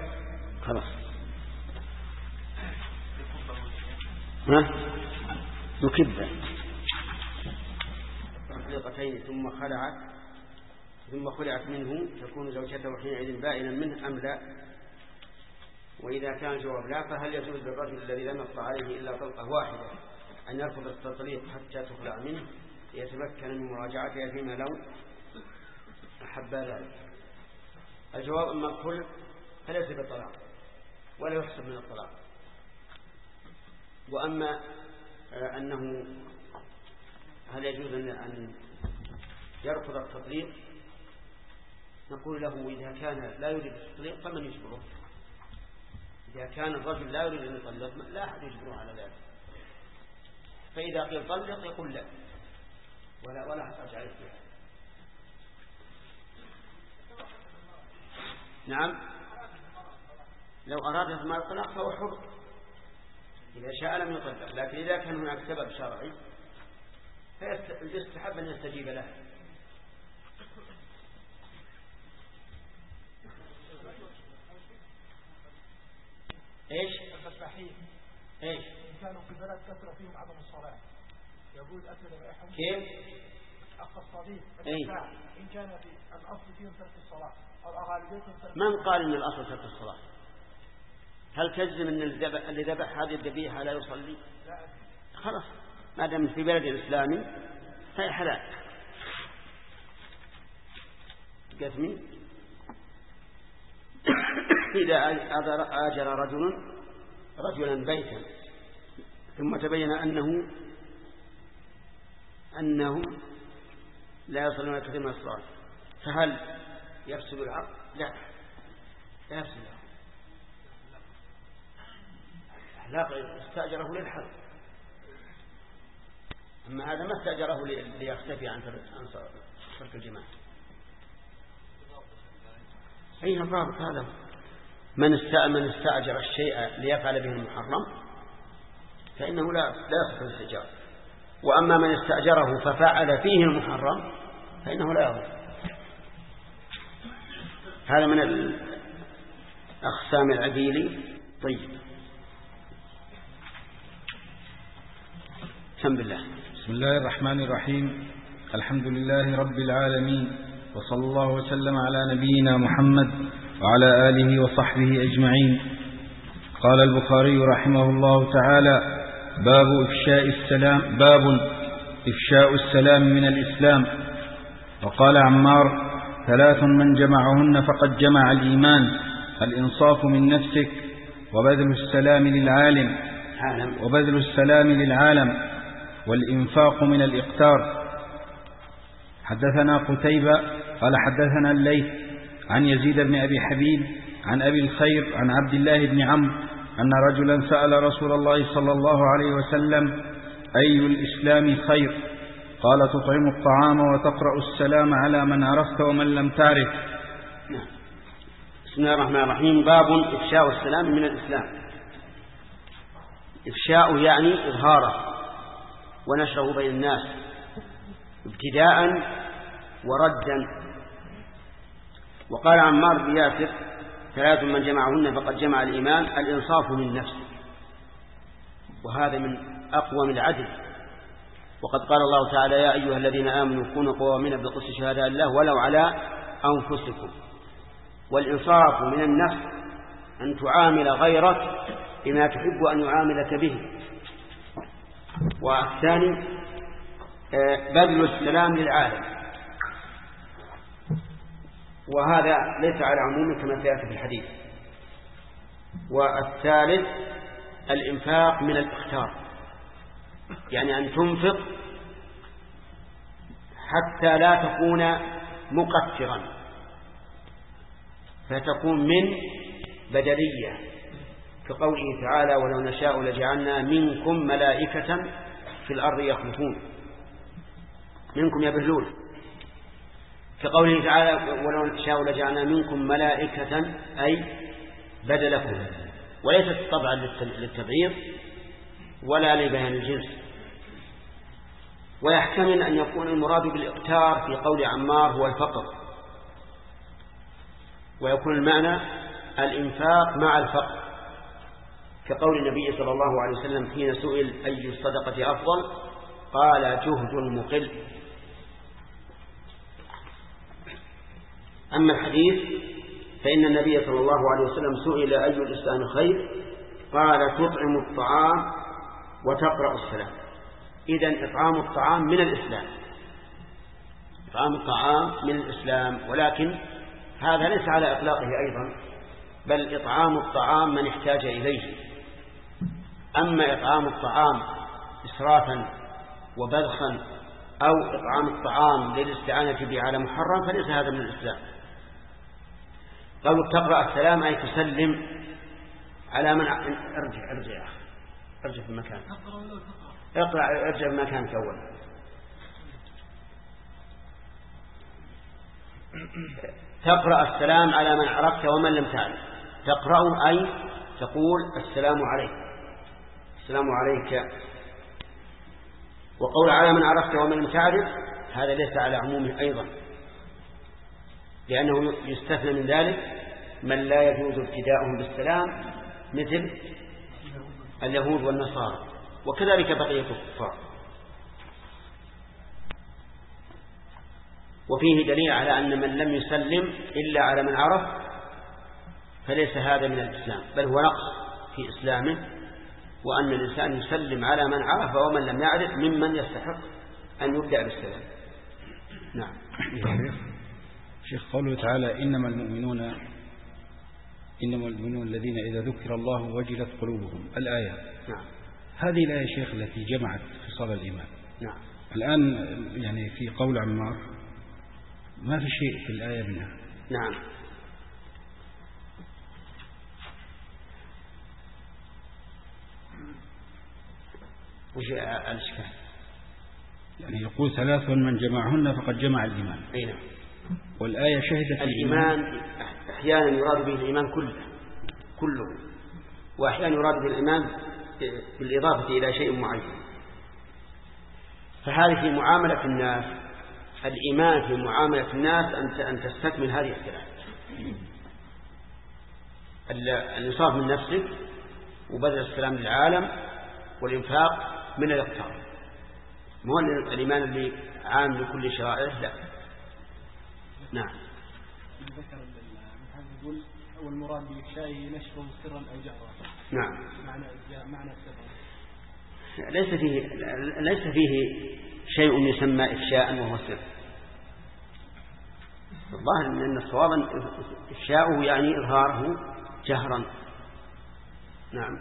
نكبة ثم خلعت منه تكون زوجته حينئذ بائنا منه أم لا؟ وإذا كان الجواب لا، فهل يجوز للرجل الذي لم يطلع عليه إلا طلقة واحدة أن يرفض التطليق حتى تخلع منه ليتمكن من مراجعتها فيما لو أحب ذلك؟ الجواب أما الخلع فليس بالطلاق ولا يحسب من الطلاق. وأما أنه هل يجوز أن يرفض التطليق، نقول له إذا كان لا يريد التطليق فمن يجبره؟ إذا كان الرجل لا يريد أن يطلق لا أحد يجبره على ذلك، فإذا قيل طلق يقول لا ولا حرج عليه فيها. نعم، لو أراد إضمار الطلاق فهو حر، إذا شاء لم يطلق، لكن إذا كان هناك سبب شرعي فيستحب أن يستجيب له. ايش؟ ايش؟ إن كانوا في بلد كثر فيهم عدم الصلاة يجوز أكل ذبائحهم. كيف؟ أخ الصديق إن كان في الأصل فيهم ترك الصلاة أو أغالبيتهم ترك. من قال إن الأصل ترك الصلاة؟ هل تجزم أن اللي ذبح هذه الذبيحة لا يصلي؟ لا. خلاص، ما دام في بلد الإسلامي فهي حلال. قسمي إذا آجر رجلا بيتا ثم تبين أنهم لا يصلون كثير من الصلاة، فهل يفسد العقد؟ لا يفسد العقد، لا استأجره للحرب. أما هذا ما استأجره ليختفي عن ترك الجماع. أي الضابط هذا؟ من استأجر الشيء ليفعل به المحرم فإنه لا يصح الاستئجار، وأما من استأجره ففعل فيه المحرم فإنه لا يضر. هذا من الأقسام العديلة. طيب، بسم الله. بسم الله الرحمن الرحيم. الحمد لله رب العالمين، وصلى الله وسلم على نبينا محمد وعلى آله وصحبه أجمعين. قال البخاري رحمه الله تعالى: باب إفشاء السلام من الإسلام. وقال عمار: 3 من جمعهن فقد جمع الإيمان: الإنصاف من نفسك، وبذل السلام للعالم، والإنفاق من الإقتار. حدثنا قتيبة قال حدثنا الليث عن يزيد بن أبي حبيب عن أبي الخير عن عبد الله بن عمرو أن رجلا سأل رسول الله صلى الله عليه وسلم: أي الإسلام خير؟ قال: تطعم الطعام وتقرأ السلام على من عرفت ومن لم تعرف. بسم الله الرحمن الرحيم. باب إفشاء السلام من الإسلام. إفشاء يعني إظهاره ونشره بين الناس ابتداء وردا. وقال عمار بن ياسر: 3 من جمعهن فقد جمع الإيمان: الإنصاف من نفسه. وهذا من أقوم العدل. وقد قال الله تعالى: يا أيها الذين آمنوا كونوا قوامين بالقسط شهداء الله ولو على أنفسكم. والإنصاف من النفس أن تعامل غيرك بما تحب أن يعاملك به. والثاني بذل السلام للعالم، وهذا ليس على عموم كما سيأتي في الحديث. والثالث الإنفاق من الإختار، يعني أن تنفق حتى لا تكون مقترا، فتكون من بدلية، كقوله تعالى: ولو نشاء لجعلنا منكم ملائكة في الأرض يخلفون. منكم يبذلون. كقوله تعالى: ولو نشاء لجعلنا منكم ملائكة، أي بدلكم، وليست طبعا للتبعيض ولا لبيان الجنس. ويحتمل أن يكون المراد بالإقتار في قول عمار هو الفقر، ويكون المعنى الإنفاق مع الفقر، كقول النبي صلى الله عليه وسلم حين سئل: أي الصدقة أفضل؟ قال: جهد المقل. أما الحديث فإن النبي صلى الله عليه وسلم سئل: أي الإسلام خير؟ قال: تطعم الطعام وتقرأ السلام. إذن إطعام الطعام من الإسلام، إطعام الطعام من الإسلام، ولكن هذا ليس على إطلاقه أيضا، بل إطعام الطعام من احتاج إليه. أما إطعام الطعام إسرافا وبذخا أو إطعام الطعام للاستعانة به على محرم فليس هذا من الإسلام. قالوا تقرأ السلام أي تسلم على من ارجع في المكان، ارجع في مكانك أولا. تقرأ السلام على من عرفت ومن لم تعرف. تقرأ أي تقول: السلام عليك، السلام عليك. وقول على من عرفت ومن لم تعرف هذا ليس على عمومه أيضا، لأنه يستثنى من ذلك من لا يجوز ابتداؤهم بالسلام مثل اليهود والنصارى، وكذلك بقية الكفار. وفيه دليل على أن من لم يسلم إلا على من عرف فليس هذا من الإسلام، بل هو نقص في إسلامه، وأن الإنسان يسلم على من عرف ومن لم يعرف ممن يستحق أن يبدأ بالسلام. نعم. شيخ، قوله تعالى: إنما المؤمنون الذين إذا ذكر الله وجلت قلوبهم، الآية. نعم. هذه الآية شيخ التي جمعت خصال الإيمان. نعم. الآن يعني في قول عمار ما في شيء في الآية منها. نعم. وش الإشكال؟ يعني يقول 3 من جمعهن فقد جمع الإيمان. أي نعم. والآية شهدت الإيمان أحيانا يراد به الإيمان كله، وأحيانا يراد به الإيمان بالإضافة إلى شيء معين. فهذه في معاملة الناس، الإيمان في معاملة الناس أن تستكمل هذه الثلاث: الإنصاف من نفسك، وبذل السلام للعالم، والإنفاق من الاقتراض. مو الإيمان اللي عام لكل شرائعه، لا. نعم. ذكر يقول والمراد بالشيء نشره سرا أو جهرا. نعم. معنى سرا. ليس فيه شيء يسمى إفشاء وهو سر. الظاهر أن الصواب إفشاؤه يعني إظهاره جهرا. نعم.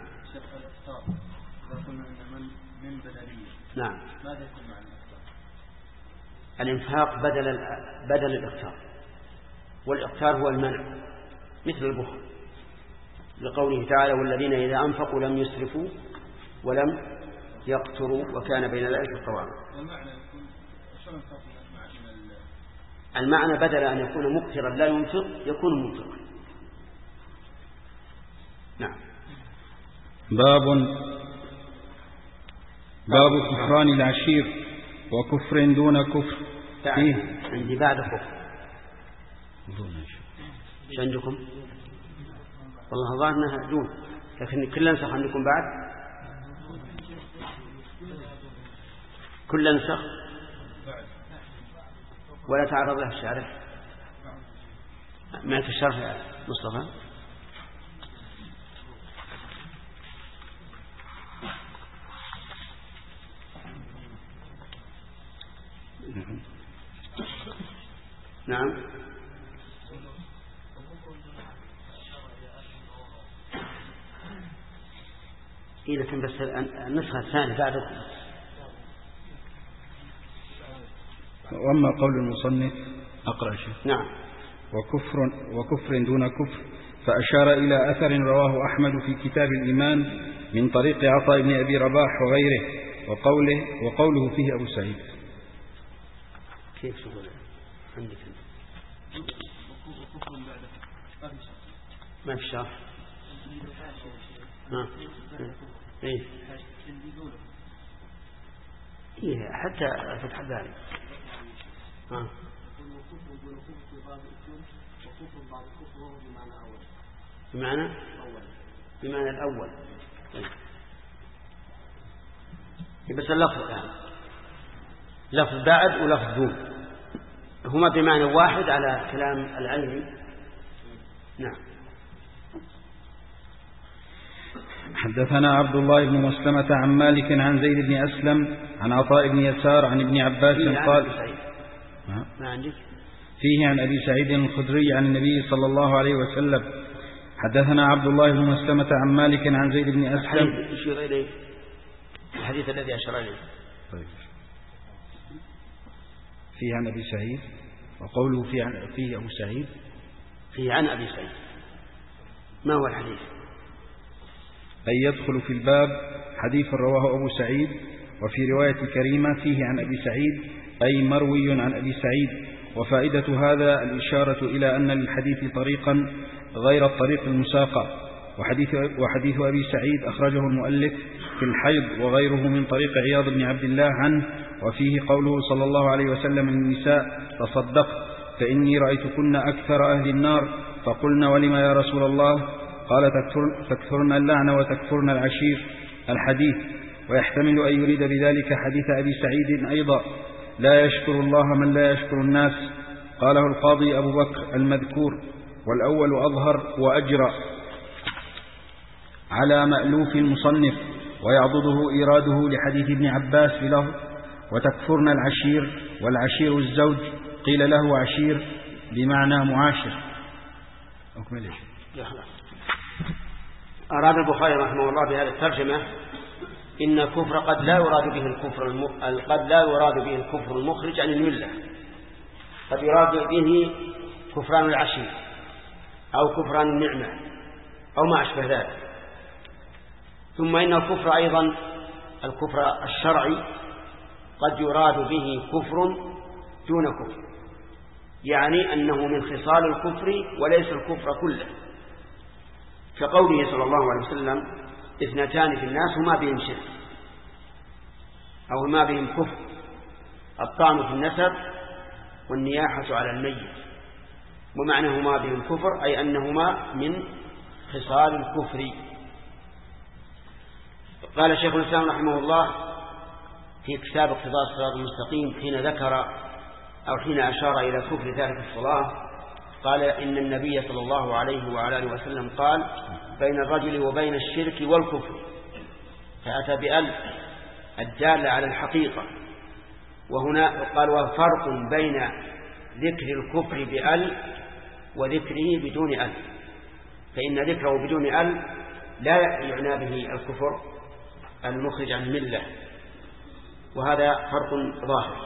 من بدلية. نعم. ماذا يكون معنى الإقتار؟ الإنفاق بدل الإقتار، والإقتار هو المنع مثل البخل، لقوله تعالى: والذين إذا أنفقوا لم يسرفوا ولم يقتروا وكان بين ذلك قواما. والمعنى يكون شلون تفصل المعنى بدل أن يكون مقترا لا ينفق يكون منفقا. نعم. باب كفران العشير وكفر دون كفر. فيه عندي بعد كفر. ايش عندكم؟ والله ظاهرنا دون، لكن كل نسخ عندكم بعد؟ كل نسخ ولا تعرض له الشارح؟ ما في الشرح يا مصطفى؟ نعم. إيه لكن بس النسخة الثانية بعدكم. وأما قول المصنف أقرأ شيء. نعم. وكفر دون كفر، فأشار إلى أثر رواه أحمد في كتاب الإيمان من طريق عطاء بن أبي رباح وغيره، وقوله فيه أبو سعيد. كيف تقول عندك؟ ما في شرح. إيه حتى فتح ذلك. بمعنى الأول. بس اللفظ يعني لفظ بعد ولفظ دون هما بمعنى واحد على كلام العلم. نعم. حدثنا عبد الله بن مسلمة عن مالك عن زيد بن أسلم عن عطاء بن يسار عن ابن عباس قال: ما عندك؟ فيه عن أبي سعيد الخدري عن النبي صلى الله عليه وسلم. حدثنا عبد الله بن مسلمة عن مالك عن زيد بن أسلم. يشير إليه الحديث الذي أشار إليه. طيب. فيه عن أبي سعيد، وقوله فيه أبو سعيد، فيه عن أبي سعيد. ما هو الحديث؟ أي يدخل في الباب حديث رواه أبو سعيد، وفي رواية كريمة فيه عن أبي سعيد أي مروي عن أبي سعيد. وفائدة هذا الإشارة إلى أن للحديث طريقا غير الطريق المساقة. وحديث أبي سعيد أخرجه المؤلف في الحيض وغيره من طريق عياض بن عبد الله عنه، وفيه قوله صلى الله عليه وسلم للنساء: تصدقت فإني رأيتكن أكثر أهل النار. فقلنا: ولما يا رسول الله؟ قال: تكثرن اللعن وتكفرن العشير. الحديث. ويحتمل أن يريد بذلك حديث أبي سعيد أيضا: لا يشكر الله من لا يشكر الناس. قاله القاضي أبو بكر المذكور، والأول أظهر وأجرى على مألوف المصنف، ويعضده إيراده لحديث ابن عباس بله: وتكفرن العشير، والعشير الزوج، قيل له عشير بمعنى معاشر. أكمل. أراد البخاري رحمه الله بهذه الترجمة إن الكفر قد لا يراد به الكفر المخرج عن الملة، قد يراد به كفران العشير أو كفران النعمة أو ما أشبه ذلك. ثم إن الكفر أيضا الكفر الشرعي قد يراد به كفر دون كفر، يعني أنه من خصال الكفر وليس الكفر كله، كقوله صلى الله عليه وسلم: اثنتان في الناس هما بهم شرك أو هما بهم كفر، الطعن في النسب والنياحة على الميت. ومعنى هما بهم كفر أي أنهما من خصال الكفر. قال شيخ الإسلام رحمه الله في كتاب اقتضاء الصراط المستقيم حين ذكر أو حين أشار إلى كفر تارك الصلاة، قال: إن النبي صلى الله عليه وعلى آله وسلم قال: بين الرجل وبين الشرك والكفر، فأتى بأل الدالة على الحقيقة. وهنا قال: وفرق بين ذكر الكفر بأل وذكره بدون أل، فإن ذكره بدون أل لا يعنى به الكفر المخرج عن الملة، وهذا فرق ظاهر.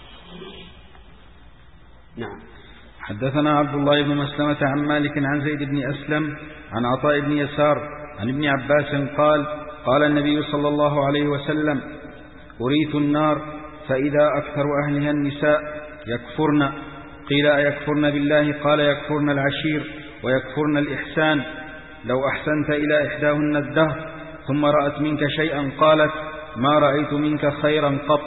نعم. حدثنا عبد الله بن مسلمة عن مالك عن زيد بن أسلم عن عطاء بن يسار عن ابن عباس قال: قال النبي صلى الله عليه وسلم: أريت النار فإذا أكثر أهلها النساء يكفرن. قيل: أيكفرن بالله؟ قال: يكفرن العشير ويكفرن الإحسان. لو أحسنت إلى إحداهن الدهر ثم رأت منك شيئا قالت: ما رأيت منك خيرا قط.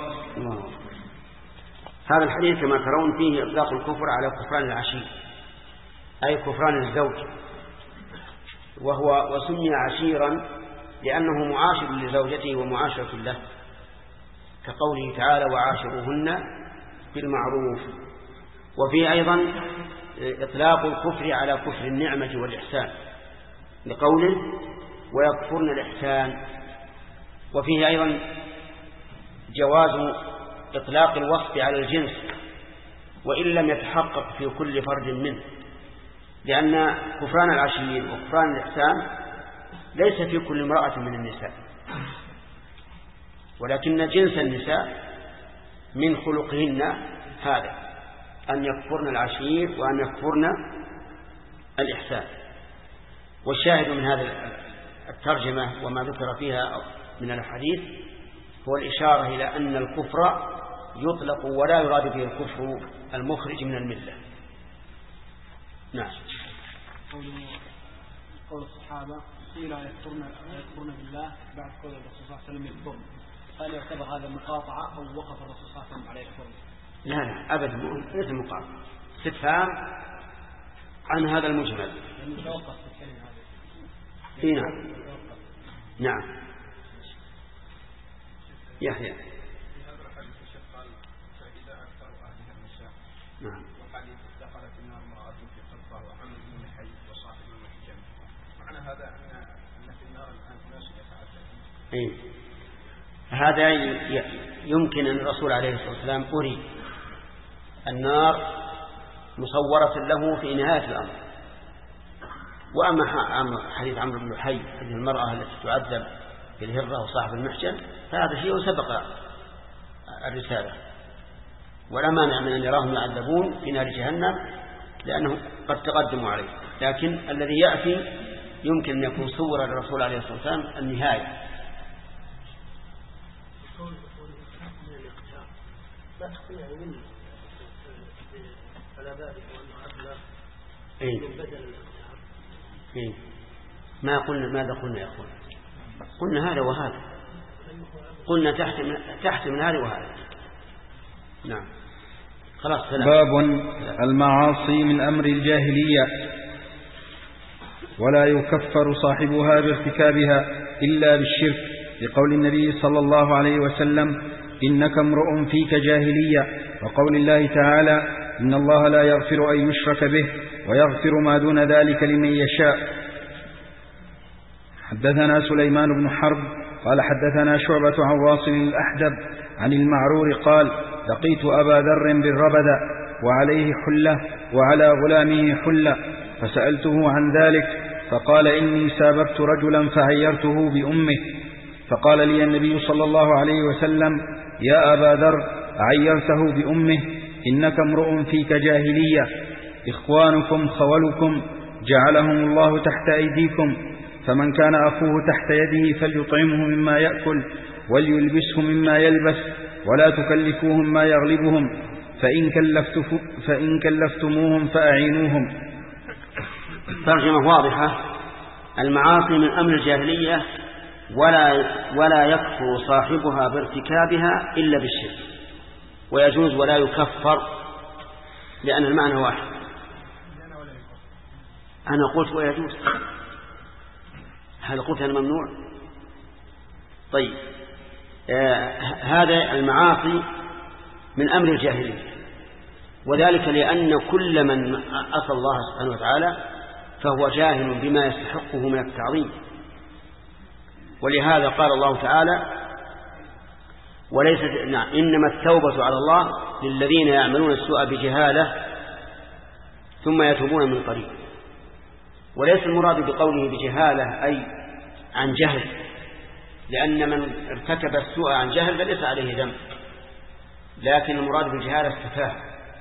هذا الحديث كما ترون فيه إطلاق الكفر على كفران العشير، أي كفران الزوج، وسمي عشيرا لأنه معاشر لزوجته ومعاشرة له، كقوله تعالى: وعاشروهن بالمعروف. وفيه أيضا إطلاق الكفر على كفر النعمة والإحسان لقوله: ويكفرن الإحسان. وفيه أيضا جواز إطلاق الوصف على الجنس وإن لم يتحقق في كل فرد منه، لأن كفران العشير وكفران الإحسان ليس في كل امرأة من النساء، ولكن جنس النساء من خلقهن هذا أن يكفرن العشير وأن يكفرن الإحسان. والشاهد من هذا الترجمة وما ذكر فيها من الحديث هو الإشارة إلى أن الكفر يطلق ولا يراد به الكفر المخرج من الملة. نعم. قول الصحابة: قيل يكفرن بالله بعد قول الرسول صلى الله عليه وسلم يكفرن، هل يعتبر هذا مقاطعة أو وقف الرسول صلى الله عليه وسلم على يكفرن؟ لا أبدا، ليس مقاطعة، استفهام عن هذا المجمل. يعني توقف في الكلمة هذه. هذه. نعم. نعم. يحيى. نعم. وحديث دخلت النار امرأة في قرطة وحمل من الحي وصاحب من الجنة، معنى هذا أن في النار الآن ناس يتعذبون. هذا يمكن أن الرسول عليه الصلاة والسلام أري النار مصورة له في نهاية الأمر. وأما حديث عمرو بن الحي، حديث المرأة التي تعذب في الهرة وصاحب المحجن، فهذا شيء سبق الرسالة، ولا مانع من أن يراهم يعذبون في نار جهنم لأنه قد تقدموا عليه، لكن الذي يأتي يمكن أن يكون صور الرسول عليه الصلاة والسلام النهاية. ما قلنا ماذا قلنا يا أخوان؟ قلنا هذا وهذا، قلنا تحت من هذا وهذا. نعم. خلاص. باب المعاصي من أمر الجاهلية ولا يكفر صاحبها بارتكابها إلا بالشرك، لقول النبي صلى الله عليه وسلم: إنك امرؤ فيك جاهلية، وقول الله تعالى: إن الله لا يغفر أن يشرك به ويغفر ما دون ذلك لمن يشاء. حدثنا سليمان بن حرب قال حدثنا شعبة عن واصل الأحدب عن المعرور قال: لقيت أبا ذر بالربدة وعليه حلة وعلى غلامه حلة، فسألته عن ذلك فقال: إني ساببت رجلا فعيرته بأمه، فقال لي النبي صلى الله عليه وسلم: يا أبا ذر، عيرته بأمه؟ إنك امرؤ فيك جاهلية، إخوانكم خولكم جعلهم الله تحت أيديكم، فمن كان أخوه تحت يده فليطعمه مما يأكل وليلبسه مما يلبس، ولا تكلفوهم ما يغلبهم، فإن كلفتموهم فأعينوهم. ترجمة واضحة. المعاصي من أمر الجاهلية ولا يكفر صاحبها بارتكابها إلا بالشرك، ويجوز ولا يكفر لأن المعنى واحد. أنا قلت ويجوز، هل قلت أنا ممنوع؟ طيب، هذا المعاصي من أمر الجاهلية، وذلك لأن كل من عصى الله سبحانه وتعالى فهو جاهل بما يستحقه من التعظيم. ولهذا قال الله تعالى إنما التوبة على الله للذين يعملون السوء بجهالة ثم يتوبون من قريب. وليس المراد بقوله بجهالة أي عن جهل، لأن من ارتكب السوء عن جهل فليس عليه ذنب، لكن المراد بالجهالة السفاهة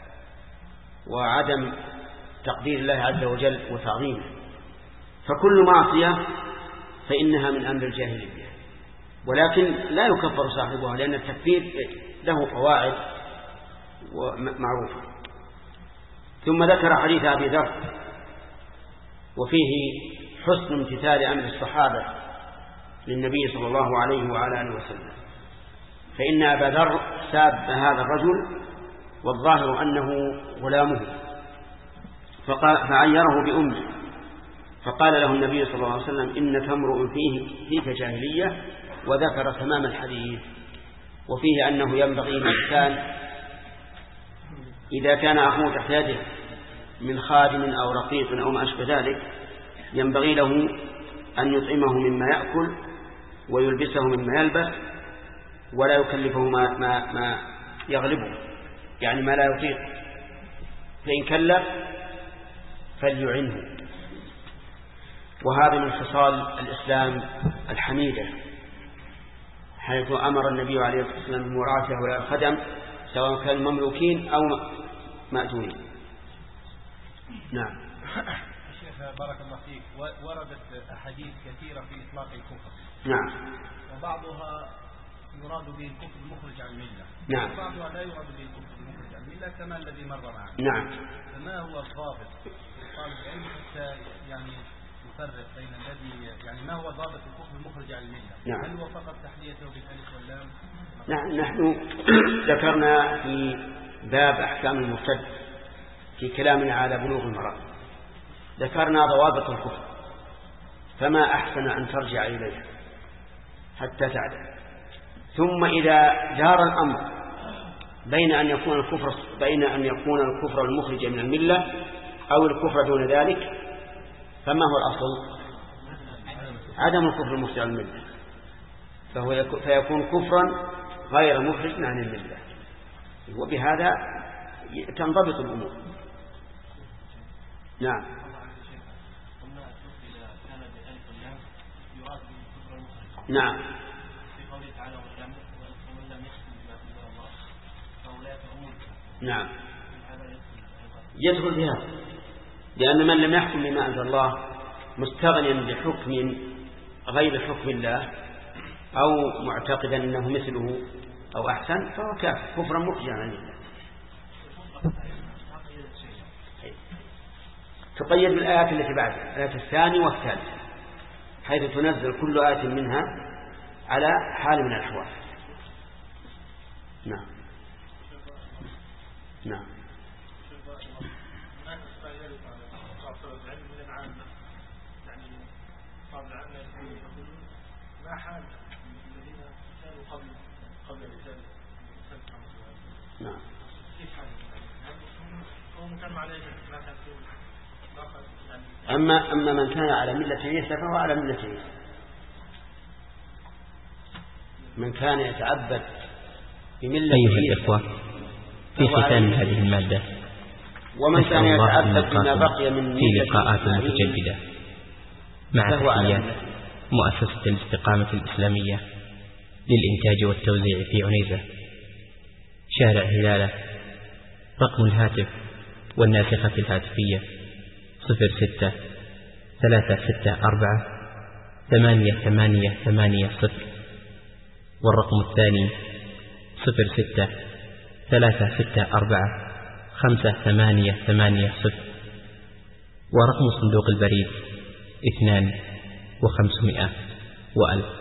وعدم تقدير الله عز وجل وتعظيمه. فكل معصية فإنها من أمر الجاهلية، ولكن لا يكفر صاحبها، لأن التكفير له قواعد معروفة. ثم ذكر حديث أبي ذر وفيه حسن امتثال أمر الصحابة للنبي صلى الله عليه وعلى آله وسلم، فإن أبا ذر ساب هذا الرجل والظاهر أنه غلامه، فعيره بأمه، فقال له النبي صلى الله عليه وسلم إنك امرؤ فيك جاهلية، وذكر تمام الحديث. وفيه أنه ينبغي للإنسان إذا كان أخوه تحت يده من خادم أو رقيق أو ما أشبه ذلك ينبغي له أن يطعمه مما يأكل ويلبسه مما يلبس، ولا يكلفه ما يغلبه، يعني ما لا يطيق، فإن كلف فليعنه. وهذا من خصال الإسلام الحميدة، حيث أمر النبي عليه الصلاة والسلام بمراعاة هؤلاء الخدم سواء كانوا مملوكين أو مأجورين. نعم. شيخ بارك الله فيك، وردت أحاديث كثيرة في إطلاق الكفر. نعم. وبعضها يراد به الكفر المخرج عن الملة. نعم. وبعضها لا يراد به الكفر المخرج عن الملة كما الذي مر معنا. نعم. فما هو الضابط طالب العلم حتى يعني يفرق بين الذي يعني ما هو ضابط الكفر المخرج عن الملة؟ نعم. هل هو فقط تحليته بالألف واللام؟ نعم. نحن ذكرنا في باب أحكام المرتد في كلامنا على بلوغ المرام ذكرنا ضوابط الكفر، فما أحسن أن ترجع إليها حتى تعلم. ثم إذا جار الأمر بين أن يكون الكفر المخرج من الملة أو الكفر دون ذلك، فما هو الأصل؟ عدم الكفر المخرج عن الملة، فيكون كفرا غير مخرج عن الملة، وبهذا تنضبط الأمور. نعم. نعم. نعم. يدخل بها، لأن من لم يحكم بما أنزل الله مستغنيا بحكم غير حكم الله أو معتقدا أنه مثله أو أحسن فهو كافر كفرا مخرجا عن الله. تقيد بالآيات التي بعدها، الآية الثانية والثالثة، حيث تنزل كل آية منها على حال من الأحوال. نعم. نعم. ما حال الذين كانوا قبل الرسالة؟ نعم. كيف حالهم؟ كانوا على أما من كان على ملة عيسى فهو على ملة عيسى. من كان يتعبد بملة أيها الإخوة، في ختام هذه المادة ومن كان يتعبد بما بقي من في لقاءات متجددة مع تحيات مؤسسة الاستقامة الإسلامية للإنتاج والتوزيع في عنيزة، شارع هلالة. رقم الهاتف والناسخة الهاتفية 06-364-8880، والرقم الثاني 06-364-5880 ورقم صندوق البريد 2500 و1000.